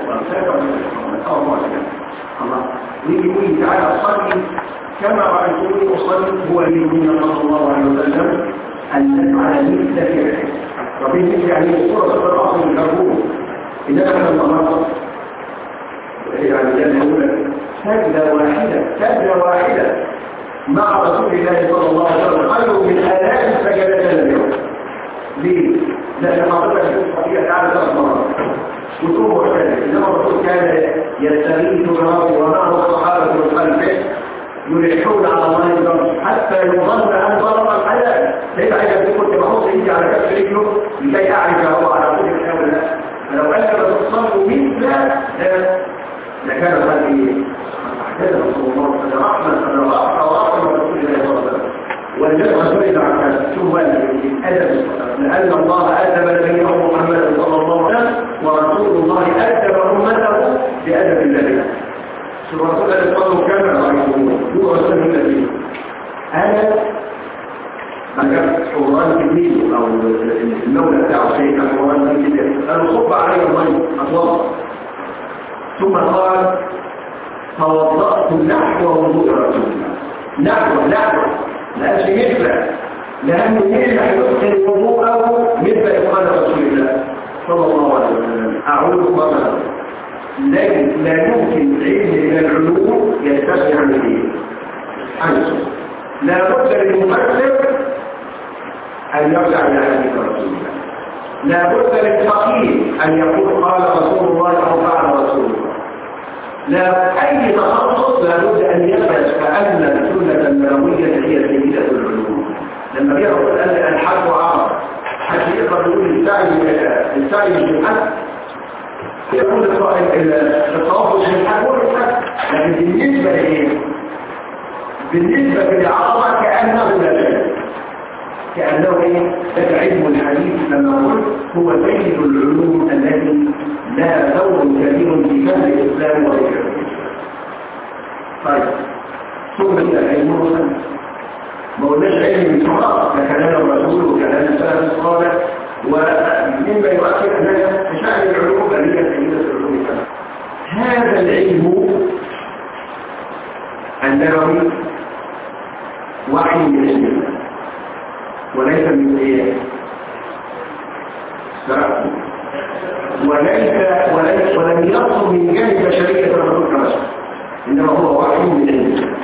الله ويقول تعالى صلي كما رأيتوني أصلي هو الذي صلى الله عليه وسلم أن نفعل مثل فعله وفي يعني صورة الرأس من الأبوه إذا نحن النهارده يعني يقول سجدة واحدة مع رسول الله صلى الله عليه وسلم خير من آلاف سجدات اليوم ليه؟ لأن حضرتك الصحية تعالى 3 مرات وتقوم وكذلك إنما الرسول كان يستغيث بربه ومعه الصحابة من خلفه يلحون على الله الرب حتى يظن أن ضرب الحياة ليس عايز تقول بحط إيدي على كف رجله لكي أعرف هو على كل الحياة ولا لا فلو أنت بتصلوا مثل لكان هذا إيه؟ أحدث رسول الله صلى الله عليه وسلم ورحمة رسول الله صلى الله عليه وسلم والجزء رسول عن شو الأدب لأن الله أدب نبيه محمد صلى الله عليه وسلم ورسول الله أدب أمته بأدب الله الرسول الذي قالوا كما رأيتموه هو رسول النبي أنا مجال حوران كبير أو المولى بتاعه شيء كان حوران كبير قالوا صب علي المي أطلق ثم قال توضأت نحو وضوء رسول الله نحو لا شيء مثله لأنه يجب أن يدخل وضوءه مثل إدخال رسول الله صلى الله عليه وسلم أعوذ بك لا يمكن علم من العلوم يستغني عن الدين لا بد للمفسر أن يرجع إلى حديث رسول الله لا بد للفقيه أن يقول قال رسول الله أو فعل رسول الله لا أي تخصص لا بد أن يثبت كأن السنة النبوية هي سيدة العلوم لما بيقول أن الحق عرض حتى يقدر يقول السعي بالحق يقول التوافق بالحق لكن بالنسبة لإيه؟ بالنسبة للعرضة كأنه لا شيء كأنه إيه؟ لك علم الحديث لما قلت هو سيد العلوم التي لا دور كبير في فهم الإسلام والإسلام طيب ثم إلى العلم الرسل ما قلناش علم فقط ككلام الرسول وكلام السلف الصالح ومما يؤكد أنها تشعر العلوم بل هي سيدة العلوم السلف هذا العلم النبوي وحي من علم وليس من ايه ولم يصل من جانب بشرية الرسول كبشر إنما هو وحي من علم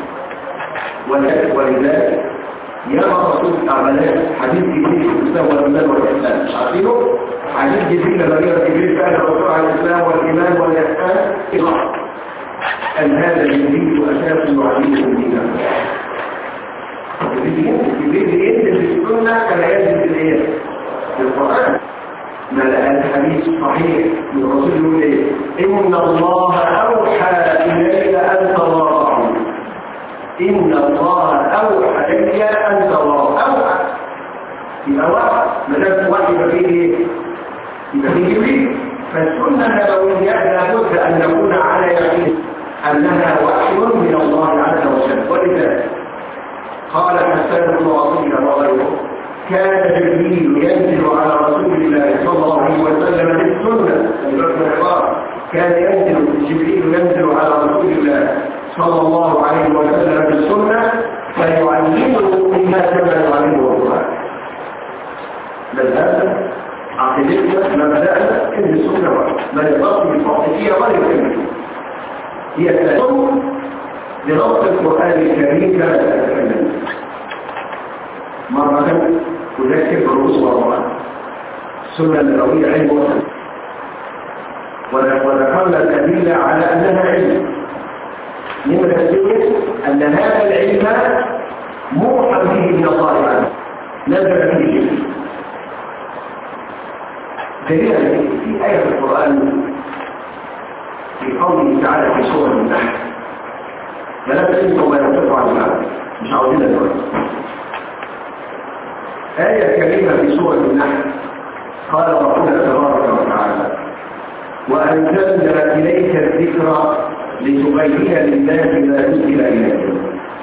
ولذلك يرى الرسول تعملات حديث جبريل في الإسلام والإيمان والإحسان مش عارفينه؟ حديث جبريل لما يرى جبريل فعل الرسول على الإسلام والإيمان والإحسان إضافة أن هذا جبريل أساس يعلمه دينه جبريل ينزل في السنة كما ينزل في الإيه؟ في القرآن ما لقى الحديث صحيح من الرسول يقول إيه؟ إن الله أوحى إلي أن تواضعوا إن الله أوحى إلي أن تواضعوا أوحى يبقى واحد ما دام واحد يبقى فيه إيه؟ يبقى فيه جبريل فالسنة النبوية لابد أن نكون على يقين أنها وحي من الله عز وجل ولذلك قال حسان بن عطية وغيره كان جبريل ينزل على رسول الله صلى الله عليه وسلم بالسنة كان جبريل ينزل على رسول الله صلى الله عليه وسلم بالسنة فيعلمه مما كما يعلمه القرآن بل هذا عقيدتنا ما بدأنا إن السنة ما يضاف بالفقهية ولا يكمل هي التسلم لنص القرآن الكريم كما تتكلم مرة تذكر بالرسول والله السنة النبوية علم وسط وذكرنا الأدلة على أنها علم لما تسلم أن هذا العلم موحى به من الله عنه نزل به دليل في آية في القرآن في قوله تعالى في سورة النحل فلا تنسوا ما ينطق عن العالم مش عاوزين دلوقتي. آية كريمة في سورة النحل قال ربنا تبارك وتعالى وأنزلنا إليك الذكر لتبين للناس ما نزل إليهم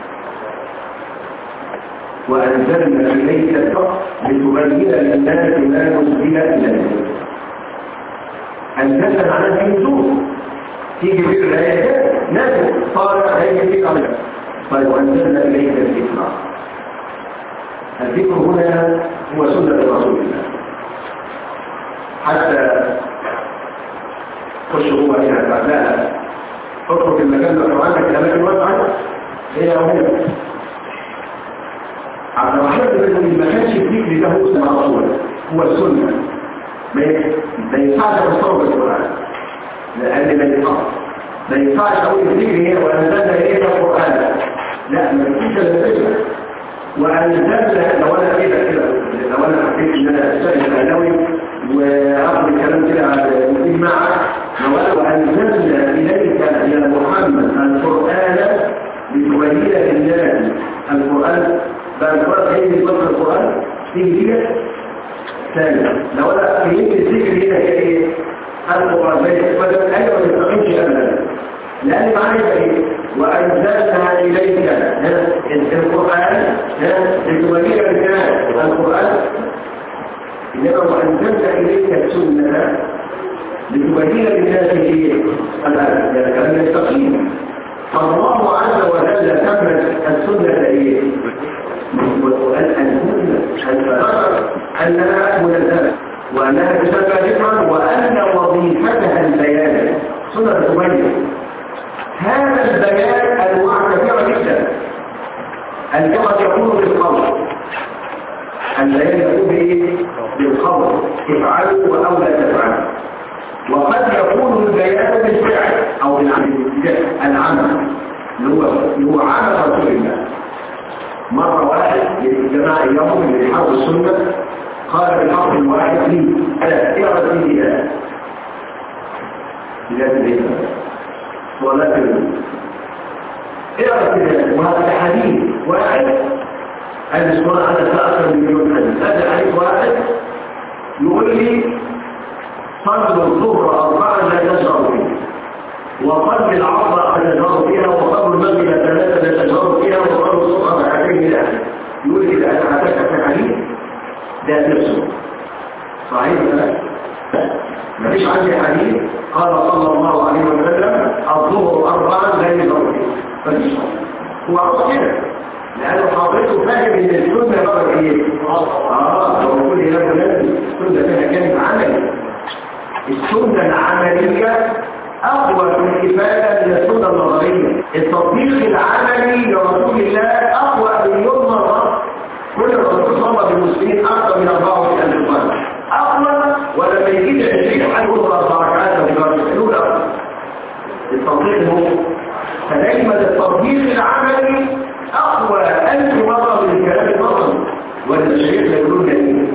وأنزلنا إليك الذكر لتبين للناس ما نزل إليهم. أنزلنا معناه في نزول تيجي في الآيات نزل صار هيجي في قبل. طيب وأنزلنا إليك الذكر. الذكر هنا هو سنة رسول الله حتى خش هو هنا لا اترك المكان لو عندك الأماكن واسعة هي هنا. عبد الرحمن بن ما كانش الذكر ده هو سنة رسول هو السنة ما ينفعش تصور القرآن لأن ما ينفعش أقول الذكر هي وأنزلنا إليك القرآن لا ما ينفعش الذكر وأنزلنا لو أنا كده لو أنا حبيت إن أنا أستاذ الأهلاوي وأخذ الكلام كده على المسلم معك وأنزلنا إليك يا محمد القرآن لتبين للناس القرآن بقى القرآن هي اللي بطل القرآن تيجي كده ثانية لو أنا فهمت الذكر هنا هي إيه؟ القرآن بدل أيوة ما تستقيمش أبدا لأن معنى إيه؟ وأنزلنا إليك القرآن لتبين للناس القرآن إنما وأنزلنا إليك السنة لتبين للناس الآن يعني كلام يستقيم. فالله عز وجل كمل السنة إيه؟ أنها منزلة وأنها تسمى ذكرا وأن وظيفتها البيان سنة تبين. هذا البيان أنواع كثيرة جدا. الجمع يكون بالقول البيان يكون بالقول افعلوا وأو لا تفعلوا وقد يكون البيان بالفعل أو العمل اللي هو عمل رسول الله. مرة واحد للجماعة اليوم اللي بيحاول السنة قال بالحق الواحد لي ألا اعرض لي بلاد البيت ولا تلو اعرض بلاد وهذا حديث واحد الاسبوع أنا سأكثر من مليون حديث. هذا حديث واحد يقول لي صلوا الظهر 4 لا تشعر فيه وصل العصر لا تشعر فيها وصلوا المغرب 3 لا تشعر فيها وصلوا الصبح ركعتين لا. يقول لي إذا أتحدثت في حديث ده نفسه صحيح ولا ما فيش عندي حديث قال صلى الله عليه وسلم الظهر 4 لا يشعر فيه مفيش. هو عصر كده لأنه حضرته فاهم إن السنة بقى إيه؟ هو كل هنا ولازم السنة فيها كلمة عملي. السنة العملية أقوى في الإفادة من السنة النظرية. التطبيق العملي لرسول الله أقوى مليون مرة. كل الرسول صلى بالمسلمين أكثر من 24,000 مرة أقوى ولما يجيب 20 حد يقول 4 ركعات الأولى التطبيق هو فدايما التطبيق العملي أقوى 1000 مرة من الكلام النظري. والشيخ يقولون لي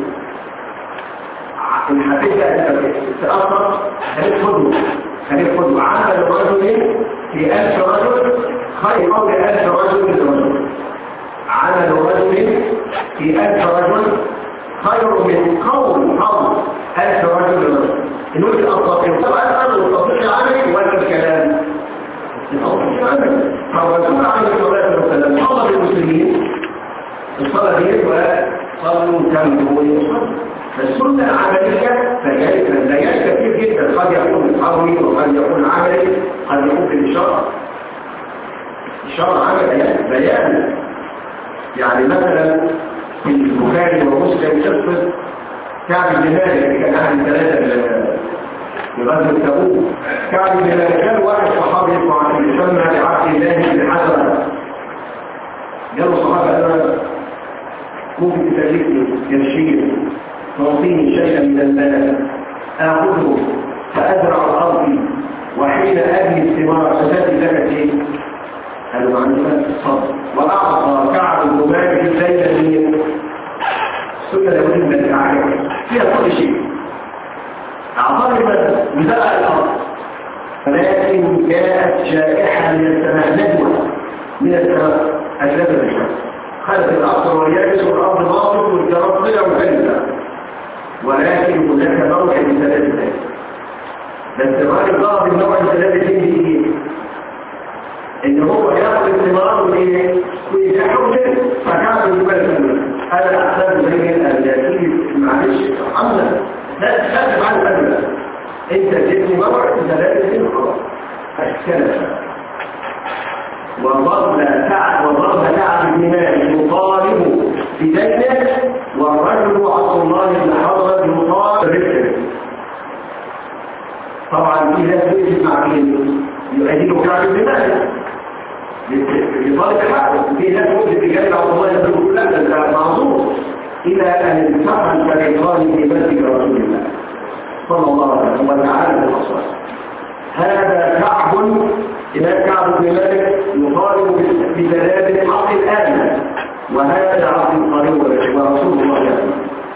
الحقيقة تأثر هنفضوا عمل الرجل في 1000 رجل خير قول 1000 رجل من الرجل. عمل الرجل في 1000 رجل خير من قول 1000 رجل من الرجل. نقول الأطلاقين طبعا أصل التطبيق العملي ولا الكلام التطبيق العملي. فالرسول عليه الصلاة والسلام صلى بالمسلمين الصلاة دي وصلوا كملوا ويصلوا. فالسنة العملية فالبيان كثير جدا قد يكون قولي وقد يكون عملي قد يكون بالإشارة. إشارة عمل بيان يعني مثلا في البخاري ومسلم قصة كعب بن مالك اللي كان أحد 3 لغزوة تبوك. كعب بن مالك كان واحد صحابي يسمى لعبد الله بن حزرة. جاءوا الصحابة قالوا ممكن تكلفني يرشيد تعطيني شيئا من المال آخذه فأزرع الأرض وحين أبني الثمار ستأتي لك شيء. قالوا معلومات الصبر. وأعطى كعب بن مالك الليلة سنة لابد من التعالي فيها كل شيء لكن جاءت جائحة من السماء، نجوى من السماء أجلب الشمس، خلت الأرض واليابس والأرض باطل والجراد طلع وكلمة، ولكن هناك موعد ثلاثة. بس الراجل ضرب النوع الثلاثة دي ان هو ياخذ الثمار ويجحوا له فكان يبالغ. انا احسن زي الياسين معلش عمدا لا تخاف على الأدلة، انت جبت موعد ثلاثة خلاص اشكال. وضرب تعب بن مالك يطالب بدينه، والرجل عبد الله بن حضرة يطالب برزقه. طبعا في ناس يجب مع مين يؤديه كعب بن مالك يطالب حقه، في ناس يجب بجانب عبد الله يقول لا ده معذور، الى ان التقى الفريقان في مسجد رسول الله صلى الله عليه وسلم وتعالى بالاصوات. هذا كعب إمام كعب بن مالك يطالب بدلالة حق الآن، وهذا عبد القريب ورسول الله يقول.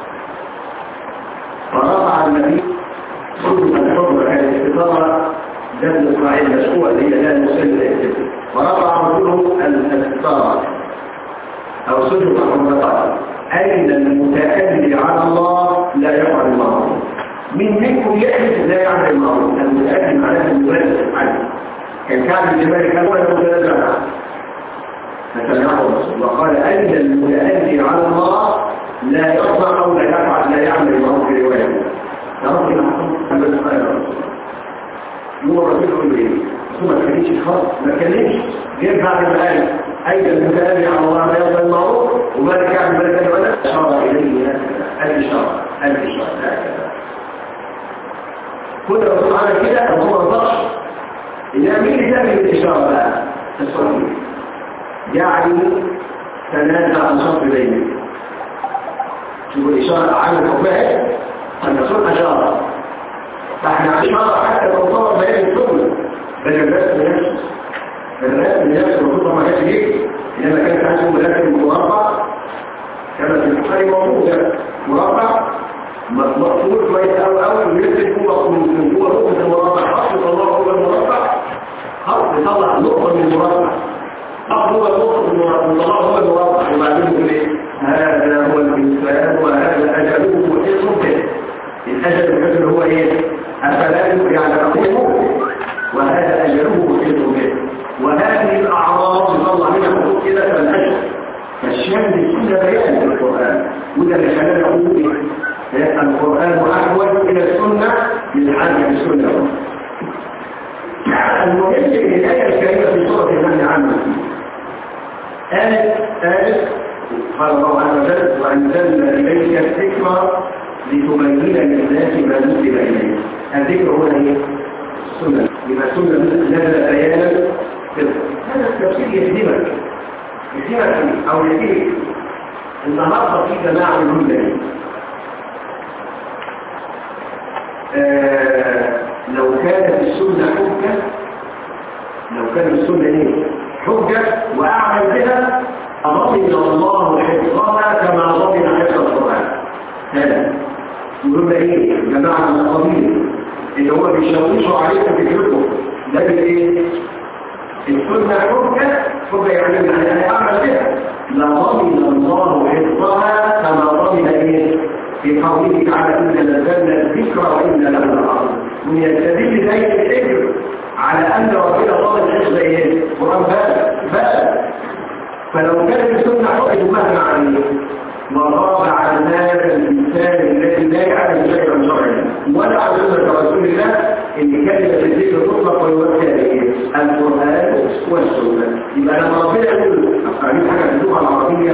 فرفع النبي صلى الحر كان استطاعة جد إسماعيل مشروع اللي هي كان مسلم الإنسان، ورفع رسوله الاستطاعة أو صدق الحرمتان. أين المتأكد على الله لا يفعل المعروف؟ من منكم يحدث لا يعمل المعروف؟ المتأكد على المبالغ عنه. كان كعب بن مالك أول متنازع فتنعه الرسول وقال أين المتأكد على الله لا يصنع أو لا يفعل لا يعمل المعروف في رواية. تعرف كده حصل أما سؤال الرسول هو الرسول يقول إيه؟ ثم ما كانش خالص، ما كانش غير بعد ما قال أين المتأكد على الله لا يصنع المعروف ومالك كعب بن مالك ولا أشار إليه الإشارة هكذا. كل الرسول عمل كده أو هو رضاش إذا مين تعمل الإشارة بقى الصحيح يعني تنازع الصف بينه. شوفوا الإشارة عن الحفاظ الرسول أشارة، فإحنا أشارة حتى لو طور بيان الشغل بل الناس بنفسه الرسول ما كانش يجي، إنما كانت عنده ملاكم مربع كما في البخاري موجودة مربع مقصود كويس أو ويكتب هو من جوه نقطة المربع خط يطلع هو المربع خط يطلع نقطة من المربع خط هو نقطة من المربع هو المربع وبعدين يقول ايه هذا هو الإنسان وهذا أجله وإيه به. الأجل الحجر هو ايه أفلا يعني أقيمه وهذا أجله وإيه به. وهذه الأعراض يطلع منها خطوط كده فالأجل فالشمس كل بيان في القرآن وده اللي خلانا نقول القرآن أحوج إلى السنة من حاجة السنة. المهم من الآية الكريمة في سورة النمل عنه آية قال الله عز وجل وأنزلنا إليك الذكر لتبين للناس ما نزل إليه. الذكر هو ايه؟ السنة. يبقى السنة نزل بيانا هذا التفسير يهدمك أو يهدمك. النهارده في جماعة من دول لو كانت السنة حجة حجة وأعمل بها ضمن الله حفظها كما ضمن حفظ القرآن. هذا يقول ايه جماعة من القبيل اللي هو بيشوشوا عليكم فكركم ده بالايه؟ السنة حجة يعني أنا أعمل بها لضمن الله حفظها كما ضمن ايه؟ في قوله تعالى إن نزلنا الذكر وإن له لحافظ. من يستدل ذلك الذكر على أن ربنا ضمن حفظ ايه؟ القرآن بس فلو كانت السنة حجة مهما عليه وضاب على هذا الإنسان الذي لا يعلم شيئا شرعيا ولا على سنة رسول الله إن كلمة الذكر تطلق ويوكل إليه القرآن والسنة. يبقى لما ربنا يقول أقول حاجة في اللغة العربية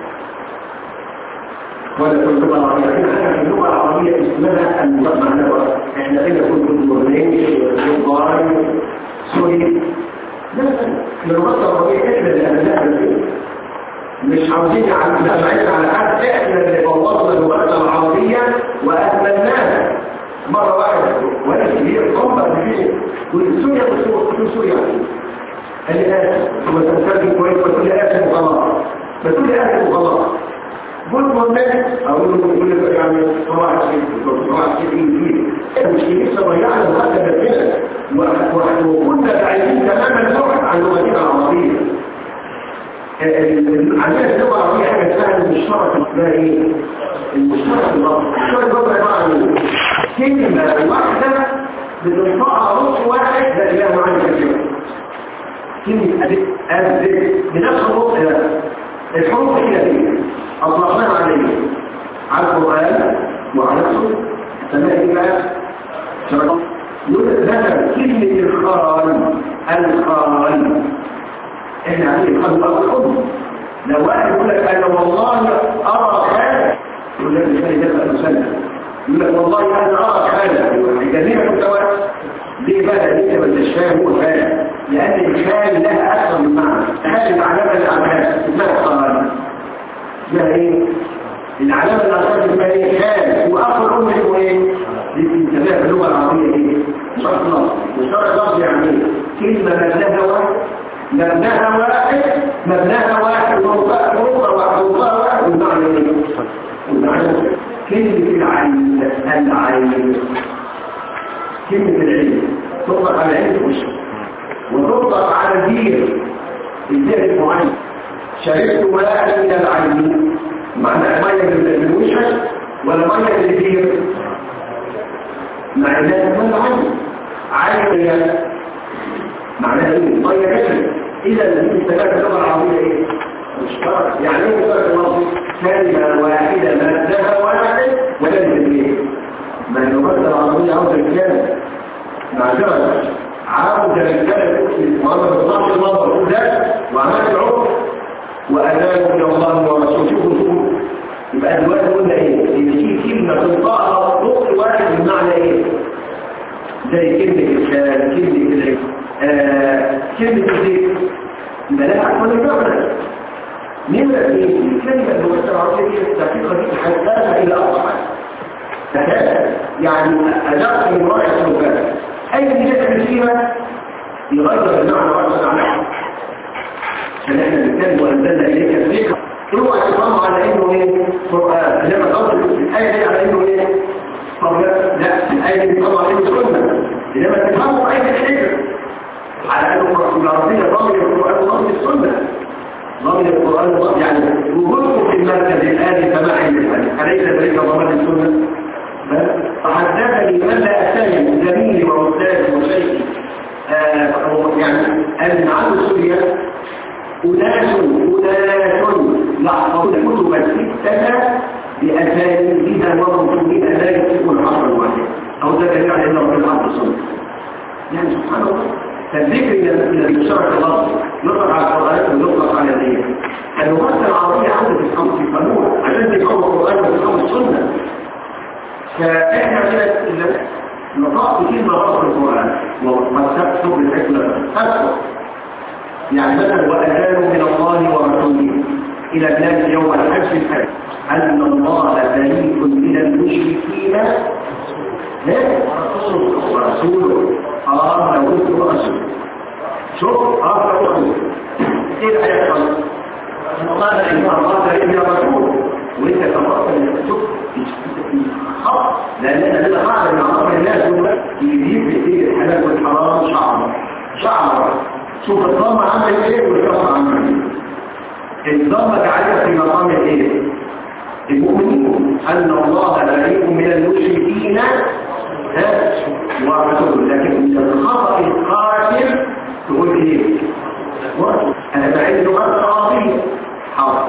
ولا في اللغة العربية حاجة في اللغة العربية اسمها المعنى. إحنا قلنا كنت برنامج وقارن سوري لا اللغة العربية إحنا اللي أبناء مش عاوزين على حد احنا اللي بوظنا اللغة العربية وأهملناها مرة واحدة ولا كبير قمة فيه والسوريا كل سوريا اللي آسف وتنفذ كويس وكل آسف وغلط فكل آسف وغلط قلت والناس اقول لكم يعني صباح الشيء مش لسه ضيعنا المقدمه كده وكنا بعيدين تماما البعد عن لغتنا العربيه. عندنا اللغه العربيه حاجه اسمها المشترك، اسمها ايه؟ المشترك اللفظي. المشترك اللفظي عباره عن كلمه واحده بتنطقها نص واحد ده لها معنى كثير. كلمه أذب بنفس النطق ده الحروف هي أطلقناها عليه على القرآن وعلى السنة. سمعت بقى شرط ذكر كلمة الخال احنا عليه الخال والخل. لو واحد يقول لك انا والله ارى خالة يقول لك الثاني ده مسلم، يقول لك والله انا ارى خالة جميع متوازن. ليه بقى؟ ليه ما انتش فاهم هو خالة؟ لان الخال لها اكثر من معنى. هذه العلامة العلامات اسمها خال، اسمها ايه؟ العلامة الأساسية اسمها ايه؟ خال. وآخر أمر اسمه ايه؟ للانتباه في اللغة العربية ايه؟ شرط لفظ. وشرط لفظ يعني ايه؟ كلمة مبناها واحد وموضوعها واحد والمعنى ايه؟ والمعنى كلمة العين كلمة العين تطلق على العين وتطلق على الدير المعين. شربت ماء من العين، معنى مية من الوشة ولا مية من الدير؟ معنى من العين معناها ايه؟ مية كشف. اذا استفادت اللغة العربية ايه؟ مشترك. يعني ايه مشترك اللفظي؟ كلمة واحدة مادها واحد ولا الدير. ما اللغات العربية عاوزة الكلام معذرة، عاوزة الكلام وأنا بطلعش المنظر ده وعملت العقل وأذان من الله ورسوله. شوفوا يبقى دلوقتي قلنا ايه؟ ان في كلمه تنطقها نطق واحد بمعنى ايه؟ زي كلمه الشارع، كلمه كلمه الذكر، يبقى لها اكثر من معنى. نمره اثنين، الكلمه اللغه العربيه دي الدقيقه دي حساسه الى اقصى حد، يعني ادق من رايه الوكاله. اي كلمه فيها يغير المعنى واحد عنها. عشان احنا بنتكلم وانزلنا اليك الذكر، اوعى تفهموا على انه ايه؟ قران. لما تقول الايه دي على انه ايه؟ طب لا، الايه دي طبعا انه سنه. لما تفهموا ايه الحجر على انه العربيه ضمن القران وضمن السنه، ضمن القران وضمن يعني وجودكم في المركز الآلي سماعي للحديث أليس ذلك ضمن السنه؟ فحدثني من لا أتهم زميلي وأستاذي وشيخي يعني أن عن سوريا أناس يحفظون كتبا ستة بأسانيدها ورسومها لا يمسكون العصر الواحد أو ده دليل على أنه في العصر السنة. يعني سبحان الله، فالذكر إلى المشارك اللفظي يطلق على القرآن ويطلق على الدين. اللغات العربية عندها تفهم في قانون عشان تفهم القرآن وتفهم السنة. فإحنا عندنا نطاق كلمة غلط القرآن ومسكته بالحكمة أكثر. يعني مثلا وأذان من الله ورسوله إلى الناس يوم الحج الحج أن الله بريء من المشركين ورسوله لو رسول. شوف رسول ايه اللي هيحصل؟ قال ان الله بريء من الرسول وانت كفرت شوف خط، لان انا قاعد مع بعض الناس يجيب في الحلال والحرام شعر. شوف الضمة عمل ايه والكسر عمل ايه. الضمة جعلها في مقام ايه؟ المؤمنين أن الله بريء من المشركين ورسوله. لكن الخطأ القاتل تقول ايه؟ انا بعيد لغات عربية حاضر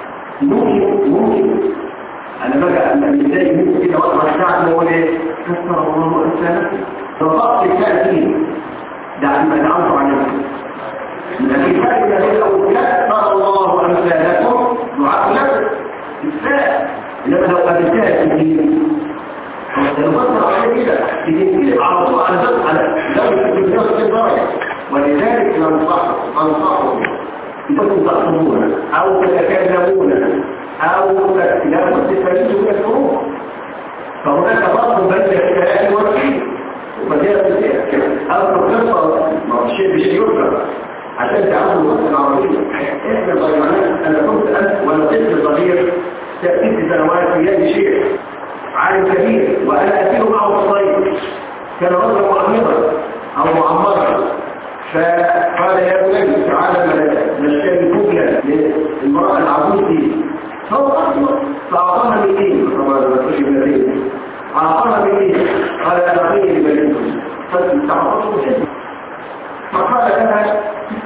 ممكن انا بقى ازاي ممكن كده وقت الشعب نقول ايه؟ كسر الله انسانا فضغط التأثير ده ما دعوته عليه. لكن هذه لو كسر الله امثالكم دعاء لكم الفاء. انما لو قابلتها الدين لو بصر عليه كده تنقلب على طول على ذات على ذات الدرجه. ولذلك ننصحكم إذا كنتم تأخذون أو تتكلمون أو تستفيدوا من الفروق، فهناك فرق بين الكلام والفعل وبدأت الفعل أو تقصر شيء بشيء يكره عشان تعرفوا اللغة العربية. إحنا ضيعناها. أنا كنت أنت وأنا طفل صغير 6 سنوات في يد شيخ عالم كبير، وأنا أسير معه الصيف، كان رجل معمرا أو معمرا، فقال يا بني تعالى نشتري فجلة للمرأة العجوز دي، فهو أصلا فأعطاها 200، طبعا ما تقولش 200، أعطاها 200، قال أنا أعطيني لبنيكم فتعطته شيء، فقال لها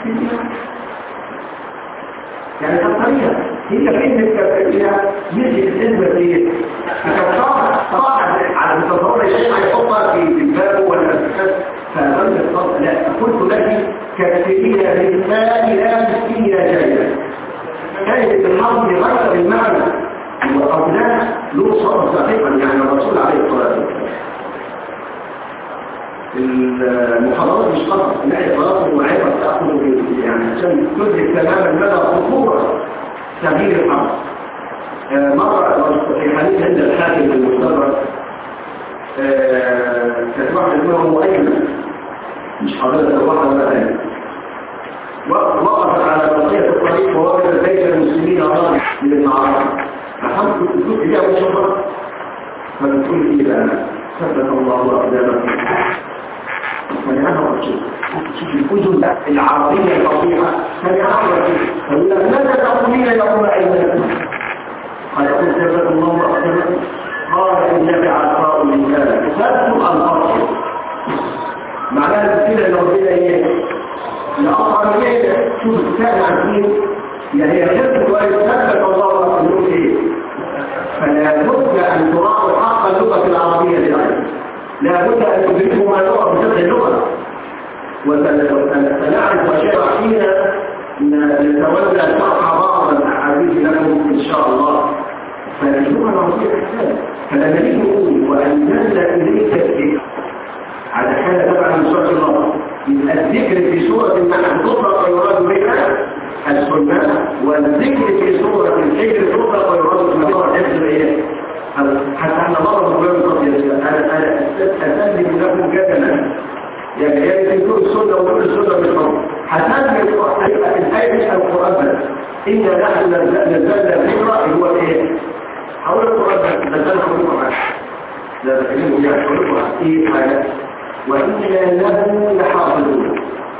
يعني الطريقة هي كلمة كفائية يجي الحزمة دي طبعا على متصور الشيء هيحطها في الباب ولا الأساس، فظل الصوت لا قلت لك كفائية بالماء لا مسكين جيدة، كانت الحظ غير المعنى وأولاد له صوت صحيحا، يعني الرسول عليه الصلاة والسلام المحاضرات مش خطر، لا إطلاق وعيبة تأخذ يعني عشان تدرك تماما مدى خطورة تغيير الأمر. مرة في حديث عند الحاكم المستدرك كانت واحدة اسمها مؤيمة، مش حضرتك واحدة ولا ثانية، وقفت على بقية الطريق ووجدت بيت المسلمين راضي من المعركة، فحمد كنت إليها وشفر فبتقول لي بقى ثبت الله أقدامك فلعنها الرسول. شوف الكتب العربية الفصيحة فلعنها الرسول، فقال لك ماذا تقولين يوم أيضا؟ قال قلت ثبت الله أقدامك، قال إنك عطاء لسانك ثبت الفصل، معناها كده لو ربنا ايه لأطعم ايه شوف الكائن عارفين يعني هي خلط ويثبت الله أقدامك ايه، فلا بد أن تراعوا حق اللغة العربية للعلم، لا بد أن تدركوا ما لغة بشكل اللغة، وسنعرف أشياء حين نتولى شرح بعض الأحاديث لكم إن شاء الله. فاللغة العربية أحسن، فلما نيجي نقول وأنزلنا إليك الذكر على حالة تبع من سورة الله، يبقى الذكر في سورة النحل تطلق ويراد بها السنة، والذكر في سورة الحجر تطلق ويراد بها حفظ الايه؟ حتى احنا مرة بقول انا أسلم لكم جدلا، يعني في كل السنة وكل السنة بالحب هتنزل الآية القرآن إن نحن نزلنا الذكر هو ايه؟ حول القرآن نزلنا القرآن لا تكلموا يعني حول القرآن ايه حاجة وإنا له لحافظون،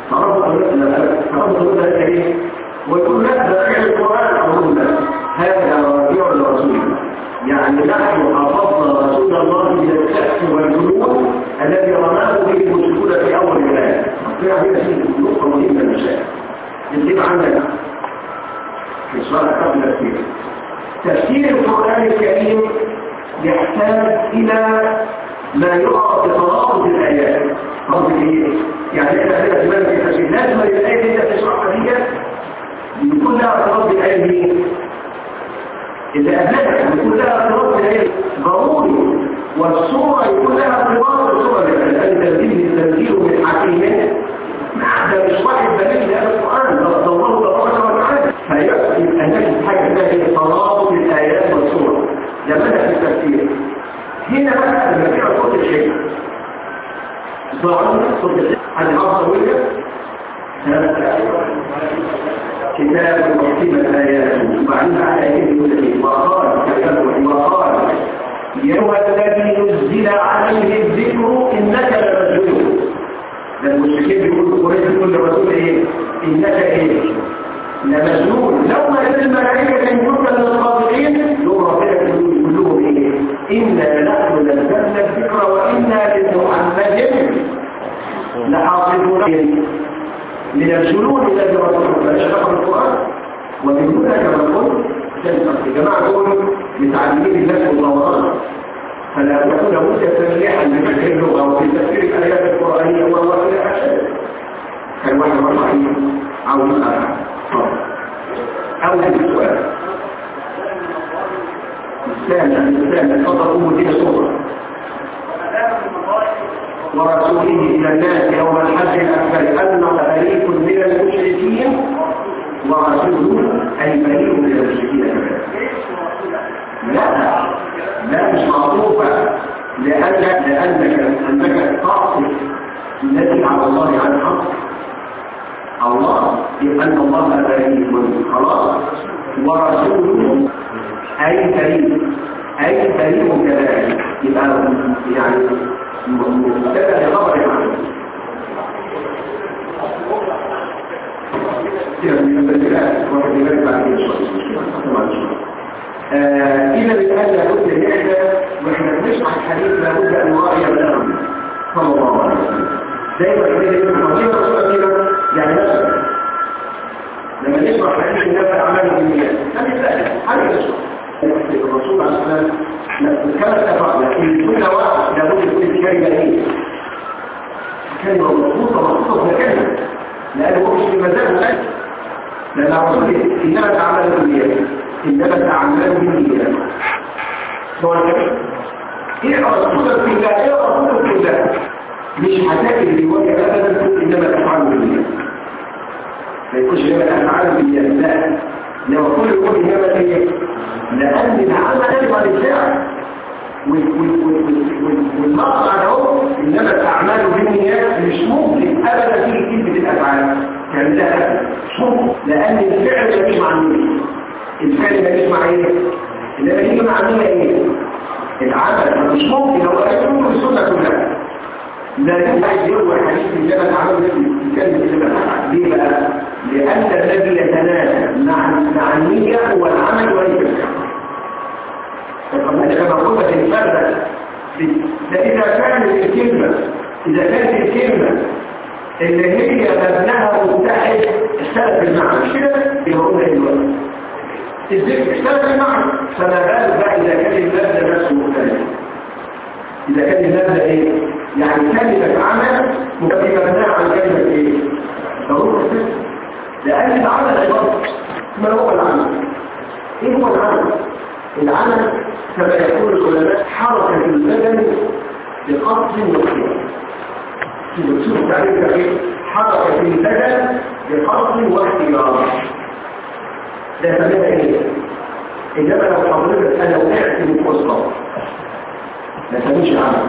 فربط لنا ايه؟ ويقول لك فعل القرآن أمرنا هذا ربيع الرسول، يعني نحن حفظنا رسول الله من السحر والجنون الذي رماه به المشركون في أول الآية. في هذه نقطة مهمة للمشاهد نجيب عنها في السؤال قبل تفسير القرآن الكريم يحتاج إلى ما يعرف بتناقض الآيات. يعني احنا عندنا زمان في التفسير لازم الآية اللي انت تشرحها دي يكون لها ارتباط بالآية دي، إذا أبلغت يكون لها ارتباط بالآية ضروري، والصورة يكون لها ارتباط بالصورة لأن التنزيل من حكيمين ده مش واحد دليل لهذا القرآن، ده الله تبارك وتعالى، فيجب أن نجد حاجة اسمها تناقض الآيات والصورة لما في التفسير. هنا بقى المسيرة صوت الشيء ظهرنا صوت الشيء عن الأفضل وجه كتاب وحكمة الآيات وبعدين على آياته وقال يوم الذي نزل عليه الذكر إنك لمجنون. المشركين بيقولوا قريش كل رسول إيه إنك إيه لمجنون، لو ما كان الملائكة إن كنت من الصادقين يوم ربنا كلهم إيه إنا نحن نزلنا الذكر وإنا لمحمد لحافظون من الجنون الذي رسوله لا يشرح القرآن. ومن هنا كما قلت الجماعة دول متعلمين الناس والدوران، فلا تكون متسلحا بفقه اللغة وفي تفسير الآيات القرآنية والله إلى أشد كان واحد رحيم عاوز أول السؤال الثاني فضل أمه صورة ورسوله إلى الناس يوم الحج الأكبر أنه بريء من المشركين ورسوله أي بريء من المشركين. لا مش معروفة لأنك تعصي الذي على الله عن حق الله، لأن الله بريء خلاص ورسوله أي فريق كذلك يبقى يعني مبتدأ لخبر يعني إذا بالآن لابد أن إحنا وإحنا بنشرح الحديث لابد أن نراعي الأمر صلى الله عليه وسلم. دايما يعني مثلا لما نشرح حديث الناس أعمال الدنيا هذه حاجة تشرح الرسول عليه السلام كما اتفقنا لكن كل واحد لابد يكون كلمة إيه؟ كلمة مخصوصة بكلمة لأنه مش في مزاجه لأن الرسول إنما تعمل بالنية إيه رسولك في الله إيه رسولك في الله مش هتاكل اللي وجه أبدا إنما تفعل بالنية ما يكونش إنما تفعل بالنية لا لو كل يقول إنما إيه لأن العمل يبقى للفعل والمقطع ده إنما الأعمال بالنيات مش ممكن أبدا فيه كلمة الأفعال كان ده لأن الفعل مش مع النية الفعل مش مع إيه؟ إنما يجي مع النية إيه؟ العمل مش ممكن لو يكون السنة كلها لا يمكن يروى الحديث إنما العمل بكلمة الأفعال ليه بقى؟ لأن الذي يتناسب مع النية هو العمل وليس الفعل كما قلت الفرد إذا كانت الكلمة اللي هي مبناها متحد اختلف المعنى مش كده يقولون الوقت الذكر اختلف المعنى فما بالك بقى إذا كان المبنى نفسه مختلف إذا كان المبنى إيه يعني كلمة عمل مبناها عن كلمة إيه ضرورة لأن العمل عبارة ما هو العمل إيه هو العمل كما يقول العلماء حركة البدن بقصد واختيار شوف تعريفها ايه حركة البدن بقصد واختيار ده سميها ايه انما لو حضرتك انا وقعت من وسطها ما سميش عمل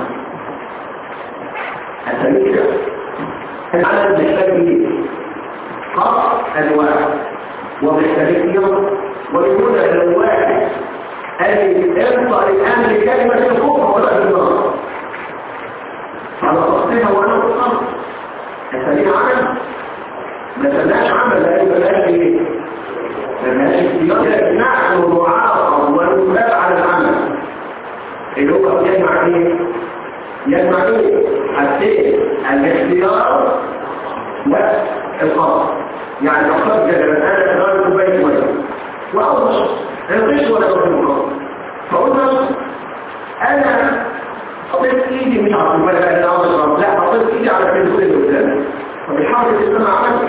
هسميش العمل محتاج ايه قصد انواع ومحتاج اختيار ويقول لو واحد أي ارفع الآن لكلمة الكفر ولا بالنار على قصدها وأنا بالصمت السبيل عمل ما سمناش عمل لأنه بلاش إيه بلاش اختيار نحن معاقب ونثاب على العمل اللي هو يجمع إيه يجمع إيه حسين الاختيار والقصد يعني أخذ جدا أنا غير البيت ولا وأوضح الغش ولا يغفر فقلنا أنا حطيت إيدي مش على البلد أنا أوضح لا حطيت إيدي على التلفون اللي قدامي فبيحاول الإسلام عمل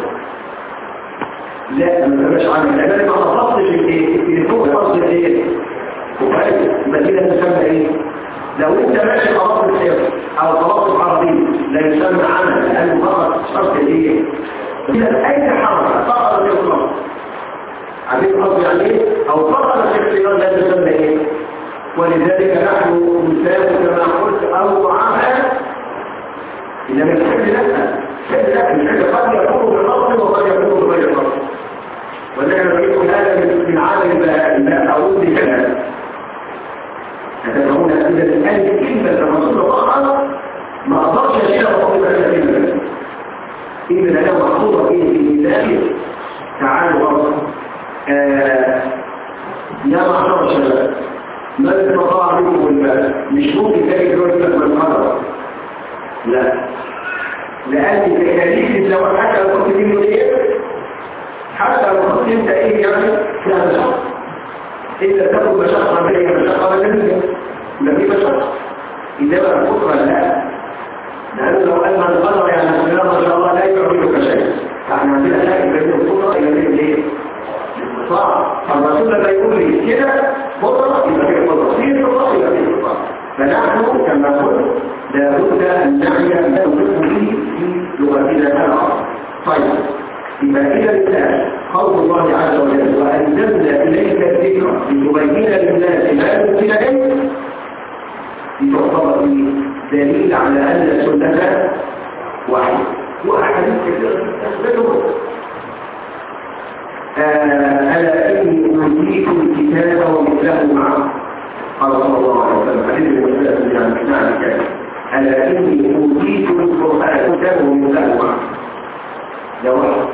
لا ما تبقاش عمل لأن أنا ما خلصتش التلفون قصد إيه وفايد المدينة تسمى إيه لو أنت ماشي خلاص الخير أو خلاص العربي لا يسمى عمل لأنه فقط شرط إيه إذا أي حركة فقط يطلق عارفين قصدي يعني ايه او فقط الاختيار لا تسمى ايه ولذلك نحن نساوي كما قلت اوضعها انما الحل لا الحل قد يكون بالقصد وقد يكون بغير قصد ونحن نقول هذا من عالم لا اعود بكلام فتفهمون اذا الان كلمه الرسول فقط ما اقدرش اشيلها وقت هذا كلمه اذا انا محطوطه في مثال تعالوا برضه يا معشر الشباب ما استطاع منكم المال مش ممكن تلاقي جوزك من قدر لا لأن التكاليف لو حتى لو كنت منه ايه حتى لو كنت انت ايه يعني فيها مشقة إذا تكون مشقة بأي مشقة لازم لا في مشقة إذا بقى الكفر لا لأنه لو أن القدر يعني ما شاء الله لا يعملك شيء فاحنا عندنا شيء بين الكفر إلى ايه صعب فالرسول لما يقول لي كده بطرة يبقى فيه بطرة فيه بطرة يبقى فيه بطرة فنحن كما قلت لابد أن نعي ما نفهم فيه في لغتنا العرب طيب يبقى إذا الإنسان قول الله عز وجل وأنزلنا إليك الذكر لتبين للناس ما نزل إليك لتعتبر دليل على أن السنة واحد وأحاديث كثيرة تثبته ألا إني أوتيت الكتاب ومثله إني أوتيت القرآن كتاب مدون جواب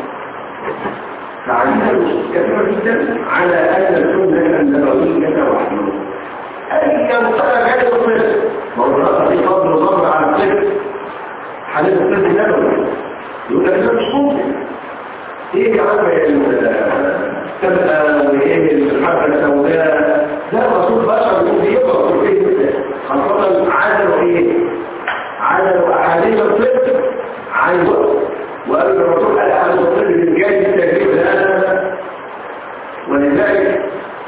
تعليل كثير جدا على أن السنة النبوية وحي أي كان قال غير الطفل موضوعات في فضل الضرب على الطفل حديث الطفل النبوي يقول لك ده مش ممكن ايه يا عم تبقى وايه الحركه السوداء ده الرسول بشر يقول يقرا في الكتاب خاصه عدلوا احاديث الطفل عن الوقت وقال الرسول قال احاديث الطفل من جاي التكليف الان ولذلك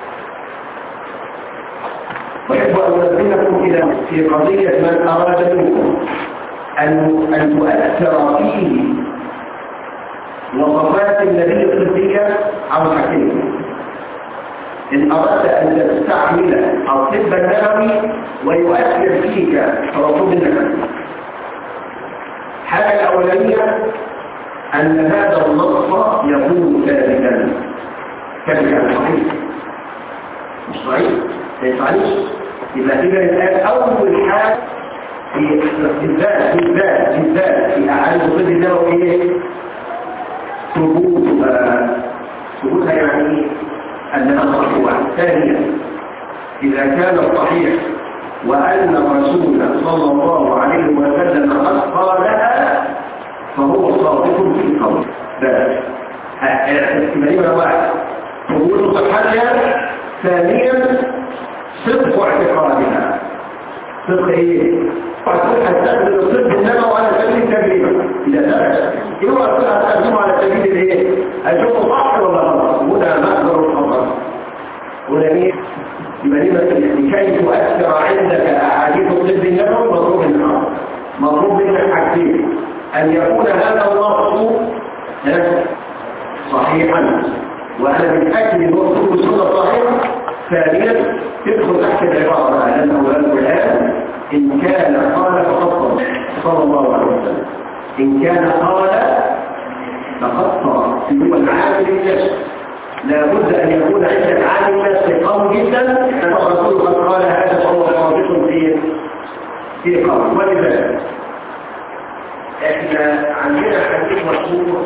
أحب أن أنبهكم إلى في قضية من أراد منكم أن تؤثر فيه وصفات النبي الطبية أو الحكيم. إن أردت أن تستعمل الطب النبوي ويؤثر فيك رسول النبي الحاجة الأولانية أن هذا النص يكون ثابتا كان صحيح مش صحيح ما ينفعش يبقى كده الآن أول حاجة في بالذات في أعالي الطب النبوي ثبوتها يعني أنها مرفوعة. ثانيا إذا كان الصحيح وأن الرسول صلى الله عليه وسلم قد قالها فهو صادق في قوله. احتمالية واحد ثبوت صحتها. ثانيا صدق اعتقادها. صدق ايه؟ هتستخدم الصدق النبوي على سبيل التجربة. إذا ثبت يبقى هتستخدمه على سبيل الايه؟ أشوفه صح ولا غلط؟ هنا مصدر الخطر. هنا مين؟ لكي تؤثر عندك أحاديث الطب النبوي مطلوب منك مطلوب منك حاجتين: أن يكون هذا النص صحيحا وأنا متأكد أن هو كل سنة صحيحة. ثانيا تدخل تحت العبارة أنه القرآن إن كان قال فقد صلى الله عليه وسلم. إن كان قال فقد هو العامل الناس. لا بد أن يكون عندك عامل الناس قوي جدا أن الرسول قد قال هذا فهو صادق في قول. ولذلك احنا عندنا حديث مشهور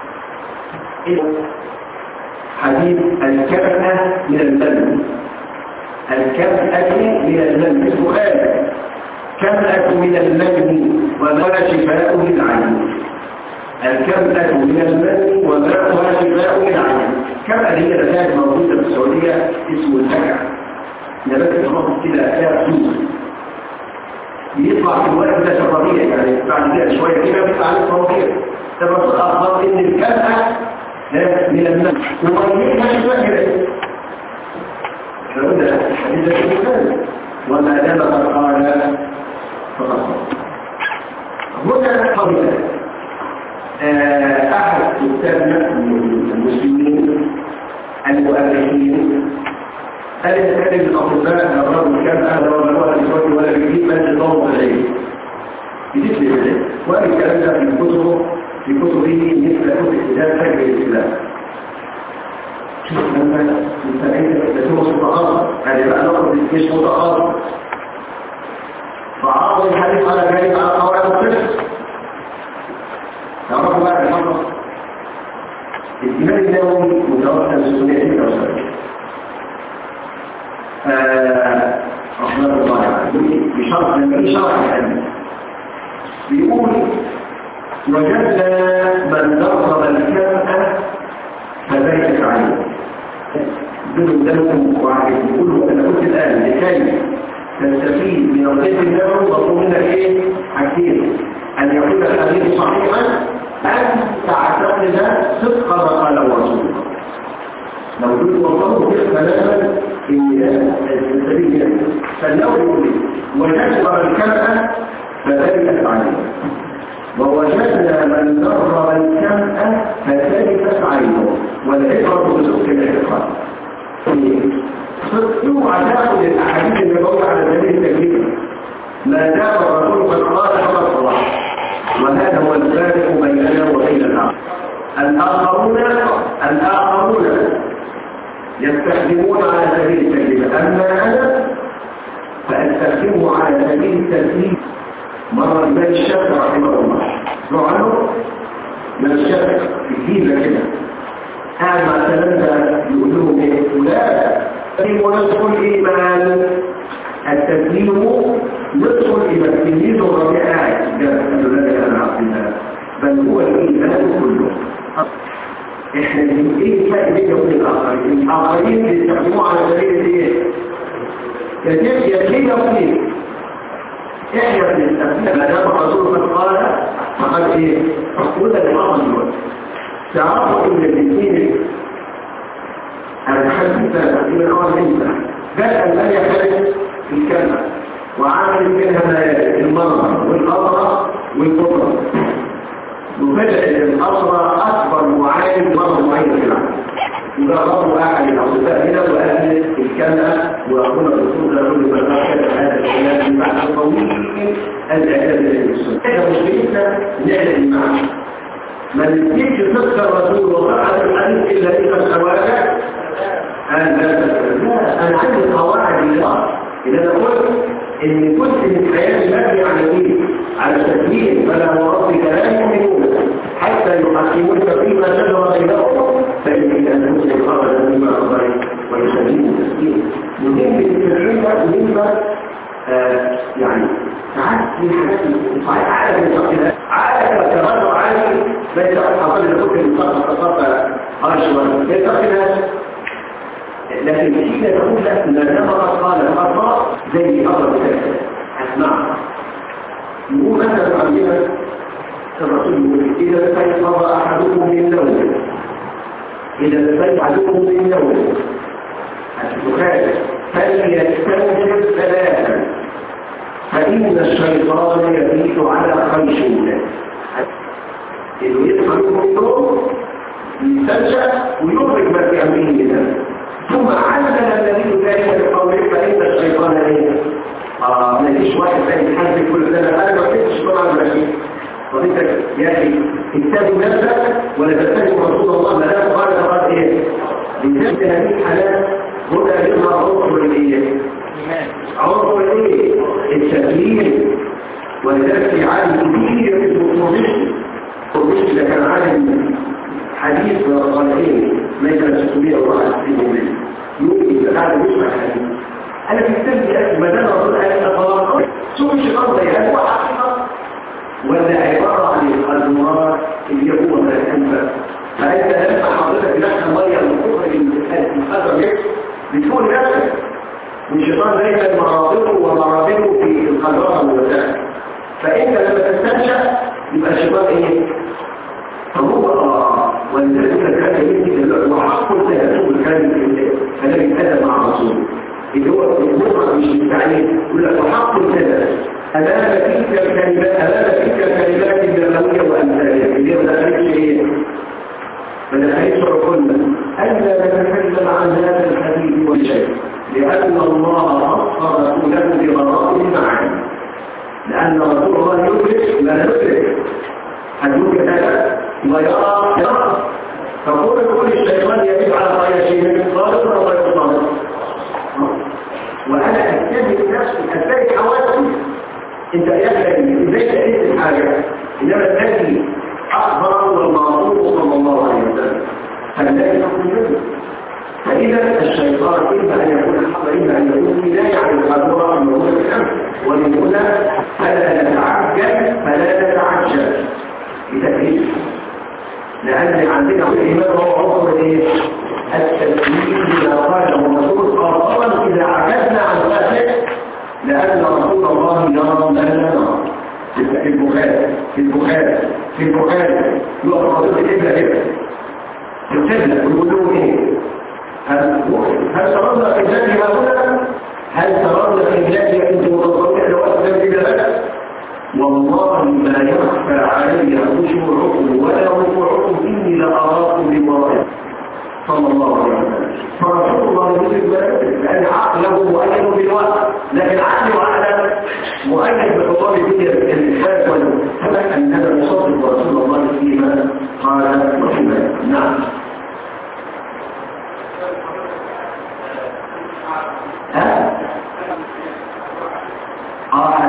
حديث الكفأة من المن. الكفأة من المن البخاري كفأة من المن وما شفاء للعين. الكفأة من المن وما شفاء للعين. كفأة هي نتائج موجودة في السعودية اسمه الفجع. نبات الخط كده فيها فلوس بيطلع في الوقت ده شفافية يعني بعد كده شوية كده بيطلع عليه صوتية. الرسول أخبر إن الكفأة من المن ومن شفاء للعين. فهذا الحديث الثاني وما دام قد قال فقط. هنا قضية أحد كتابنا المسلمين المؤرخين قال يتكلم الأطباء الرجل كان أهل ولا الإسرائيل ولا بيجيب من الضوء العلم يجيب لي ذلك وقال الكلام ده في كتبه مثل كتب كتاب فجر الإسلام. شوف لما انت تدرس متخصص يعني بقى نقص مش متخصص فعرض الحديث على جانب على قواعد الطب. تعرفوا بقى الحفظ الإمام النووي متوفى من 693 رحمه الله عليه بشرح الحديث بيقول وجدنا من درب الكفأة فذلك عليه بدون ذنب وعليكم كله. أنا قلت الآن لكي تستفيد من الطب النبوي مطلوب منك ايه؟ حاجتين: أن يكون الحديث صحيحا أن تعتقد صدق ما قاله الرسول. لو كنت وصلت به تماما في السبيل فالنووي يقول وجدنا الكفأة فذلك عليه ووجدنا من درب الكفأة فثالثت عينه والعبرة بصدق الاعتقاد. صدقوا عداء للأحاديث النبوية على سبيل التكليف ما دام الرسول قد قال فقد الله. وهذا هو الفارق بيننا وبين الآخرون يستخدمون على سبيل التكليف. أما أنا فأستخدمه على سبيل التكليف مرة الإمام الشافعي رحمه الله اسمعوا عنه من الشافعي في الجيزة كده قاعد مع التلامذة يقول لهم ايه؟ لا ونصف الإيمان التسليم نصف الإيمان التلميذ الربيع قاعد قال له لا أنا عبد الله بل هو الإيمان كله. احنا ايه الفرق بيننا وبين الآخرين؟ الآخرين بيستخدموه على سبيل ايه؟ يزيد وفيه احنا بنستخدم ما دام الرسول قال فقد ايه؟ فقول الإمام الوقت تعرفوا ان الاثنين الحديث من اول هندسه بدأ ان يختلف في الكلمه وعامل منها المرأة والأمرة والكبرى وبدأ الأمرة أكبر معاين مرة معينة في العالم وجربوا أحد الأصدقاء هنا وأهل الكلمة وأقول الرسول لكل من أخذ هذا الكلام من بعد طويل الإعلام للسنة إحنا مشكلتنا نعلم معه ما نسيش تذكر رسول الله عليه الحديث إلا إذا الخواجة لا أنا عندي قواعد الله إذا أنا قلت إن كنت من حياتي مبني على إيه؟ على التسليم فلا وربك لا يؤمنون حتى يحكمونك فيما شجر بينهم فإن أن تسلم أبدا بما أخبرت ويسلموا التسليم مهم التسليم مهمة يعني ساعات من حاجات صحيح عالم التقديرات عالم التغير عالم ليس أقل لكل المخطط أشهر التقديرات لكن حين تقول لك ان النمر قال الخطأ زي أمر كذا اسمع يقول مثلا عندنا الرسول إذا استيقظ أحدكم من نومه إذا استيقظكم من نومه البخاري فليستنفر ثلاثا فإن الشيطان يبيت على خيشومه إنه يدخل من النوم يستنشق ويخرج ما في أمره منه ثم علم النبي ذلك بقوله فإن الشيطان ايه؟ ما يجيش واحد ثاني يحاسب كل سنة أنا ما كنتش طبعا ماشي وانت يا أخي اتبعوا نفسك ولا تتبعوا رسول الله ما دام قال فقط ايه؟ لذلك هذه الحالات هنا يظهر عنصر الايه؟ عنصر الايه؟ التسليم ولذلك في عالم كبير اسمه قرمشي ده كان عالم حديث من الصالحين مثل 661 منه يوجد بعد يسمع الحديث انا في التسليم ما دام رسول الله تطلق شوف الشيطان ده هو حقيقه ولا عباره عن الأزمار اللي هو من الأنفة فأنت لما حضرتك نفس المية المخرج المخرج منك بتكون نفسك والشيطان ليس مرابطه ومرابطه في القدرة والوسائل فأنت لما تستنشأ يبقى الشيطان ايه؟ فهو ولذلك كان يمكن وحق التهاتف الكامل في الله الذي اتى مع رسوله اللي هو المخرج مش التعليم يقول لك وحق التهاتف أمام تلك الكلمات النبوية وأمثالها اللي هي ما دخلتش ايه؟ ما دخلتش عقولنا ألا نتكلم عن هذا الحديث والشيء لأن الله أخص رسوله بغرائب معاني لأن رسول الله يدرك لا يدرك هدوك هذا ويرى فقول كل الشيطان يجب على خياشين صادق أو غير صادق وأنا أتجه نفسي أتجه حواسي انت يحلم ازاي تقيس الحاجة انما الذي اخبر والمعصوم صلى الله عليه وسلم فالذي يكون منه فاذا الشيطان اما ان يكون حق اما ان يكون كناية عن القدرة الموجودة في الامر ومن هنا فلا نتعجل بتكليف لان عندنا الايمان هو عنصر ايه؟ التسليم بما قاله الرسول خاصة اذا عجزنا عن ذلك لأن رسول الله يرى ما لا نرى في البخاري يقف رسول الإبنة كده في القبلة ويقول له ايه؟ هل ترون في الجنة هنا؟ هل ترون في الجنة أنتم متصورين لو أسلم إلى لك؟ والله ما يخفى علي خشوعكم ولا ركوعكم إني لأراكم بمرايا صلى الله عليه وسلم فرسول الله يجب لأن عقله مؤيد بالواقع لكن عقله وعقله مؤيد بخطاب فيه الإحساس والسبب أننا نصدق رسول الله فيما قال وفيما نعم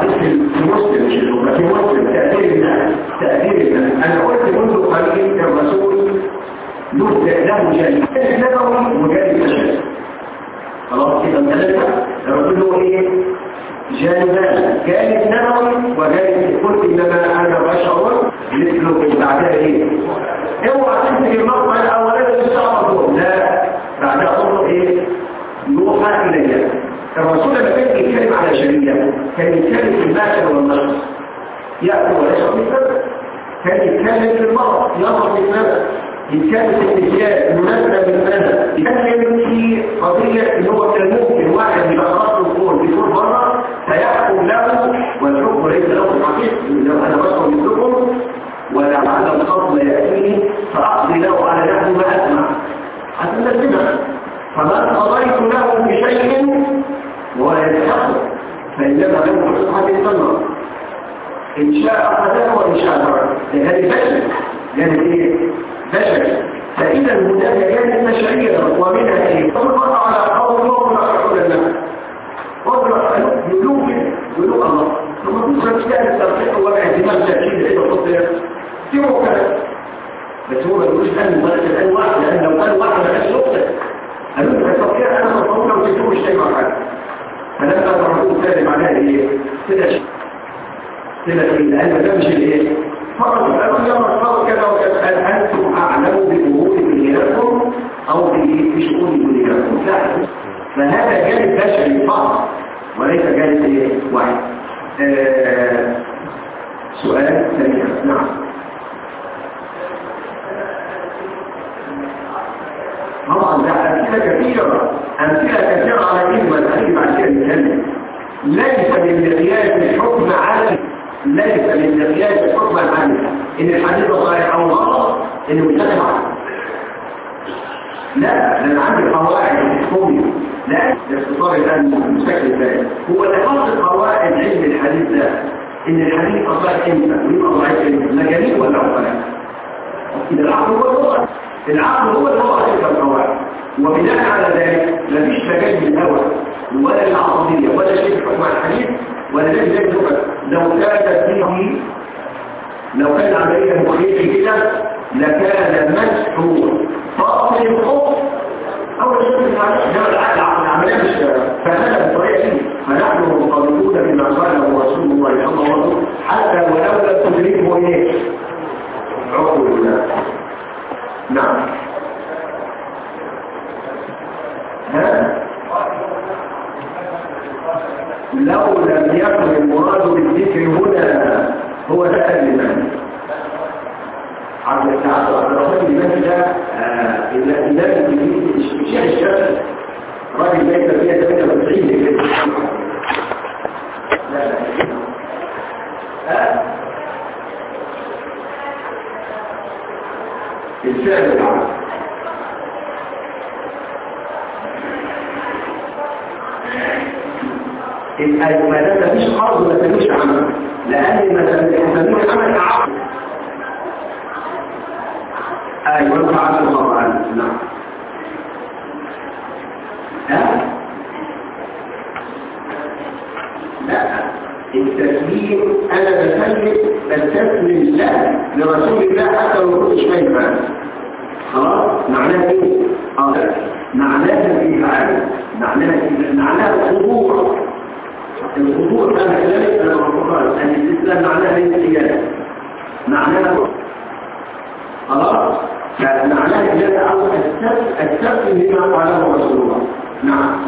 وبعدين في مسلم في مسلم تأثير الناس. أنا قلت منذ قليل الرسول له جانب نبوي وجانب بشري. خلاص كده ثلاثة. الرسول له ايه؟ جانبان، جانب نبوي وجانب قلت انما انا بشر مثله. بعدها ايه؟ اوعى تمسك المقطع الاولاني بالشعر، لا بعدها تطلب ايه؟ يوحى الي. الرسول لما كان يتكلم على شريعه كان يتكلم في الماكل والنشر، ياكل ويشرب السبب، كان يتكلم في المرض يضرب السبب، يتكلم في الاتجاه مناسبة بالمدى، يتكلم في قضية ان هو كان ممكن واحد يبقى خاص الكون بيكون بره فيحكم له والحكم ليس له الحقيقة. لو انا بشر مثلكم ولعل الخطب يأتيني فأقضي له على نحو ما أسمع حتى نسمع. فما قضيت له بشيء ولا يتحقق فإنما له حقيقة النظر إن شاء قدر وإن شاء ضرر. لهذه بشر يعني ايه؟ بشري. فإذا هناك كانت بشرية ومنها ايه؟ تطلق على قول الله ورسول الله وضرب يقولوا الله ثم تصرف كان الترقيق والاعتماد تأكيد إذا تطلق سيبوا كذا. بس هو ما يقولش أن مبارك الآن واحد، لأن لو كان واحد ما كانش يقتل. قالوا لك الترقيق أنا مطلوب لو تجيبوا الشيء مع حاجة. فلما ترقوه ثاني معناها ايه؟ كده شيء لأن ما دامش الايه؟ فقط الأول يوم الصبر كذا وكذا. أنتم أعلموا بأمور دنياكم أو بشؤون دنياكم. لا، فهذا جانب بشري فقط وليس جانب ايه؟ واحد. سؤال ثاني. نعم. طبعا ده أمثلة كثيرة على كلمة الحديث عن كده الجنة. ليس من مقياس الحكم على إن الحديث صحيح أو غلط إنه يتبع. لا، أنا عندي قواعد حكمية. لا، باختصار الآن المشكل ذلك هو اللي حط قواعد علم الحديث ده إن الحديث صحيح إمتى ويبقى ضعيف إمتى. مجانين ولا عقلاء؟ العقل هو اللغة تلك القواعد. وبناء على ذلك مفيش مجال للهوى ولا العصبية ولا شيء حكم الحديث ولا ذلك لغة. لو كان عملية مخيفة كده لكان مسح فاصل الخوف أول شيء العملية مش فهذا بالطريقة دي. فنحن مرتبطون بما قاله رسول الله صلى الله عليه وسلم حتى ولو لم تدركه ايه؟ عقول الله. نعم. لو لم يكن المراد بالذكر هنا هو ده لمن عبد الرحمن لمن ده الإمام الشيخ الشافعي راجل ليس فيها 98 كده. الفعل العام ما ده مفيش قرض ولا مفيش عمل، لأن ما عمل عقل. أيوة فعل الله عنه. نعم. لا، التسليم أنا بستسلم الله لرسول الله حتى لو كنتش فاهم. خلاص معناها ايه؟ معناها الإفعال، معناها الخضوع. الخضوع كان كذلك أنا أقول أن الإسلام معناها الانقياد، معناها خلاص. فمعناها كذلك أو التسليم لما قاله رسول الله. نعم.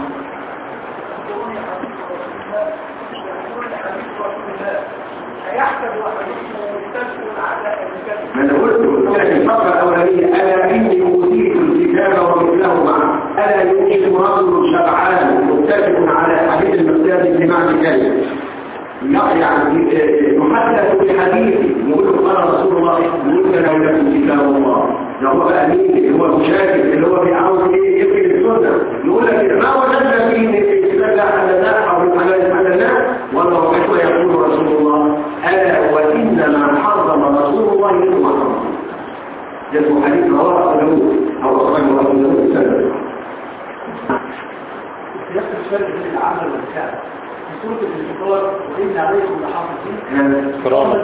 أنا قلت لك الفقرة الأولانية ألا إني أوتيت الكتاب ومثله معه ألا يوجد رجل شبعان متفق على حديث المقداد بمعنى الكلمة يعني يحدث بحديث يقول قال رسول الله يقول له لكم كتاب الله. ده هو أمين اللي هو مشاكل اللي هو بيعاوز ايه يفكر السنة. يقول لك ما وجدنا فيه في الكتاب لا حللناه أو الحلال حللناه ولا وكيف يقول رسول الله ألا وإنما حرم رسول الله مثل ما حرم. يسمى حديث رواه أبو داود أو أخرجه أبو داود سنة. يخرج فرق بين العمل والكلام. سورة الانفطار وإن عليكم لحافظين كرامة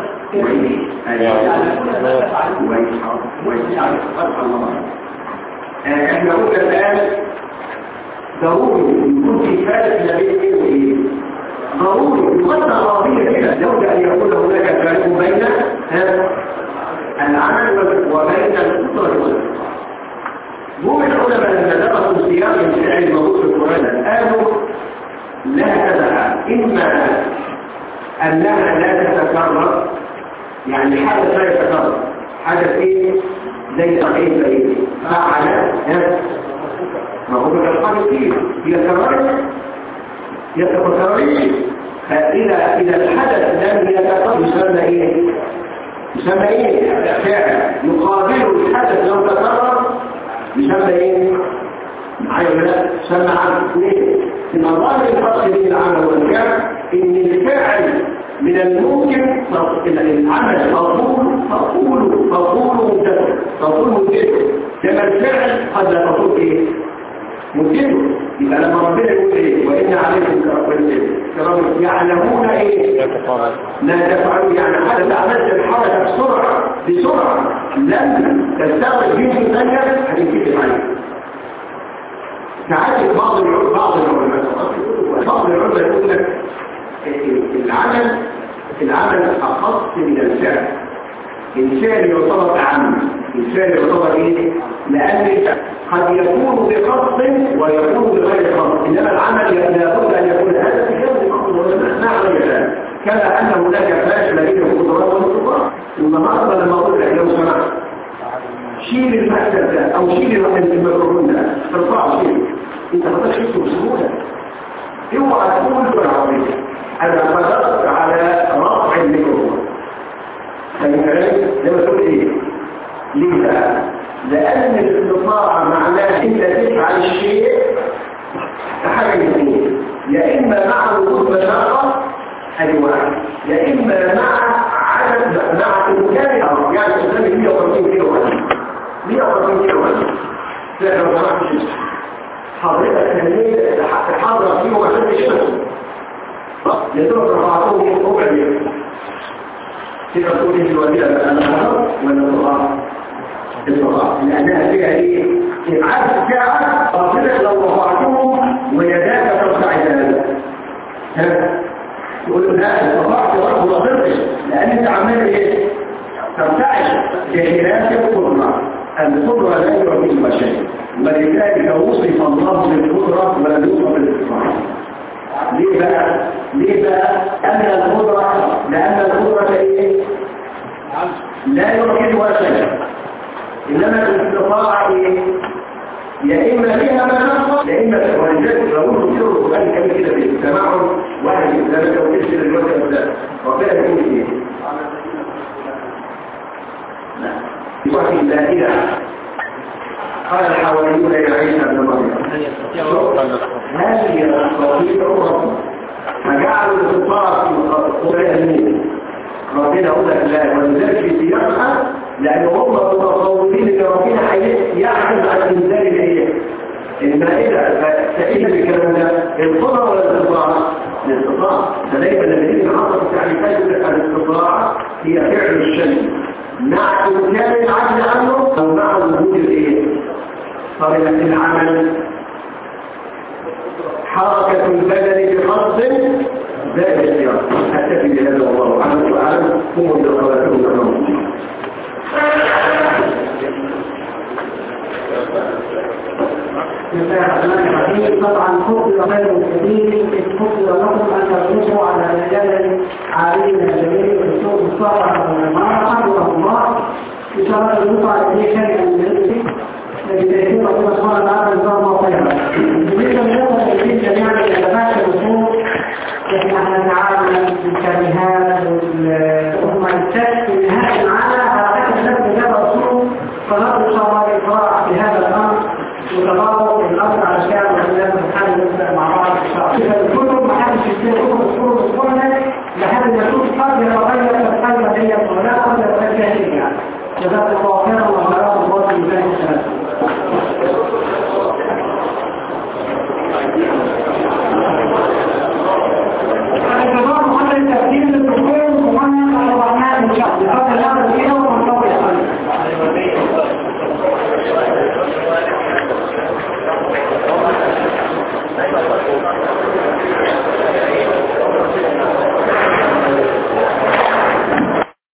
احنا قلنا الآن ضروري يكون في فارق ما بين ايه وايه؟ ضروري يقدر قضية كده لابد ان يكون هناك فارق بين العمل وبين الفطرة والفطرة. مو العلماء لما درسوا سياق الفعل الموجود في القرآن قالوا لا تدع إما أنها لا تتكرر يعني حدث لا يتكرر حدث إيه زي تقييم إيه فعل ما هو من الحال كتير يتكرر فإذا الحدث لم يتكرر يسمى إيه يسمى إيه فعل يقابل الحدث لو تكرر يسمى إيه معايا ولا يسمى عمل ليه إن الله الفرق بين العمل والفعل إن الفعل من الممكن العمل تطول مدته كما الفعل قد لا تطول ايه مدته. يبقى لما ربنا يقول ايه وإن عليكم كرام يعلمون ايه لا تفعلوا يعني حتى عملت الحركة بسرعة لم تستغرق جنس ثانية هتنكتب عليك. ساعات بعض العلماء يقول لك العمل أخص من الفعل. الفعل يعتبر أعم الفعل يعتبر إيه؟ لأن قد يكون بقصد ويكون بغير قصد إنما العمل لابد أن يكون هذا بغير قصد ولا على ذلك كما أن هناك فاشل بين القدرات والقدرات. والنهارده لما أقول لك لو سمحت شيل المكتب ده أو شيل الميكروفون ده ترفعه شيل انت ما تشوفه بسهوله. اوعى تقول بالعربيه انا قدرت على رفع الميكروفون فالكلام لما تقول ايه ليه بقى؟ لان الاستطاعه معناها انت تفعل الشيء حاجه من اثنين يا اما مع وجود مشقه ادي واحد يا اما مع امكان الامر يعني قدامي 150 كيلو وزن 150 كيلو وزن لو سمحت حضرتك كمية حاضرة فيه وعشان تشتغل يدرك رفعتهم ربع اليوم كده تقول انت الوزيرة الأنهار ولا الصراع لأنها فيها ايه؟ إبعاد ساعة حضرتك لو رفعتهم ويداك ترفعها تقول لا رفعت ورق ولا ضربش لأن انت عمال ايه؟ ترتعش بخلاف القدرة القدرة لا يعطيها شيء ولذلك وصف الله بالقدرة ولم يوصف بالاستطاعة. ليه بقى؟ لأن القدرة ايه؟ لا يمكنها شيء إنما الاستطاعة ايه؟ يا إما فيها مشقة يا إما ولذلك لو كده القرآن كان كده في التمعن واحد الثلاثة وكسر الوجه الثلاثة ربنا يقول ايه؟ لا يصحي لا إله قال الحواريون يا عيسى ابن مريم هذه التوحيد ربنا فجعلوا الاستطاعة في قرآن ربنا هو لا ولذلك في سياقها لأن هم متصورين ان ربنا يعجز عن انزال الايه المائدة فإذا بالكلام ده القدرة ولا الاستطاعة؟ الاستطاعة فدايما لما نيجي نحط التعريفات الاستطاعة هي فعل الشيء مع إمكان العجز عنه أو مع وجود الايه؟ طريقة العمل حركة البدن بخط ذات اختيار أكتفي بهذا والله أعلم وأعلم هم بالقواتهم لهم طبعا فضل خير كثير فضل لكم ان ترجعوا على رجال عالمين جميل بسوق الصالح والجماعه حفظه الله بشرط الوقوع اليه شيئا من الذي يكون ربنا سبحانه وتعالى جزاه الله خيرا.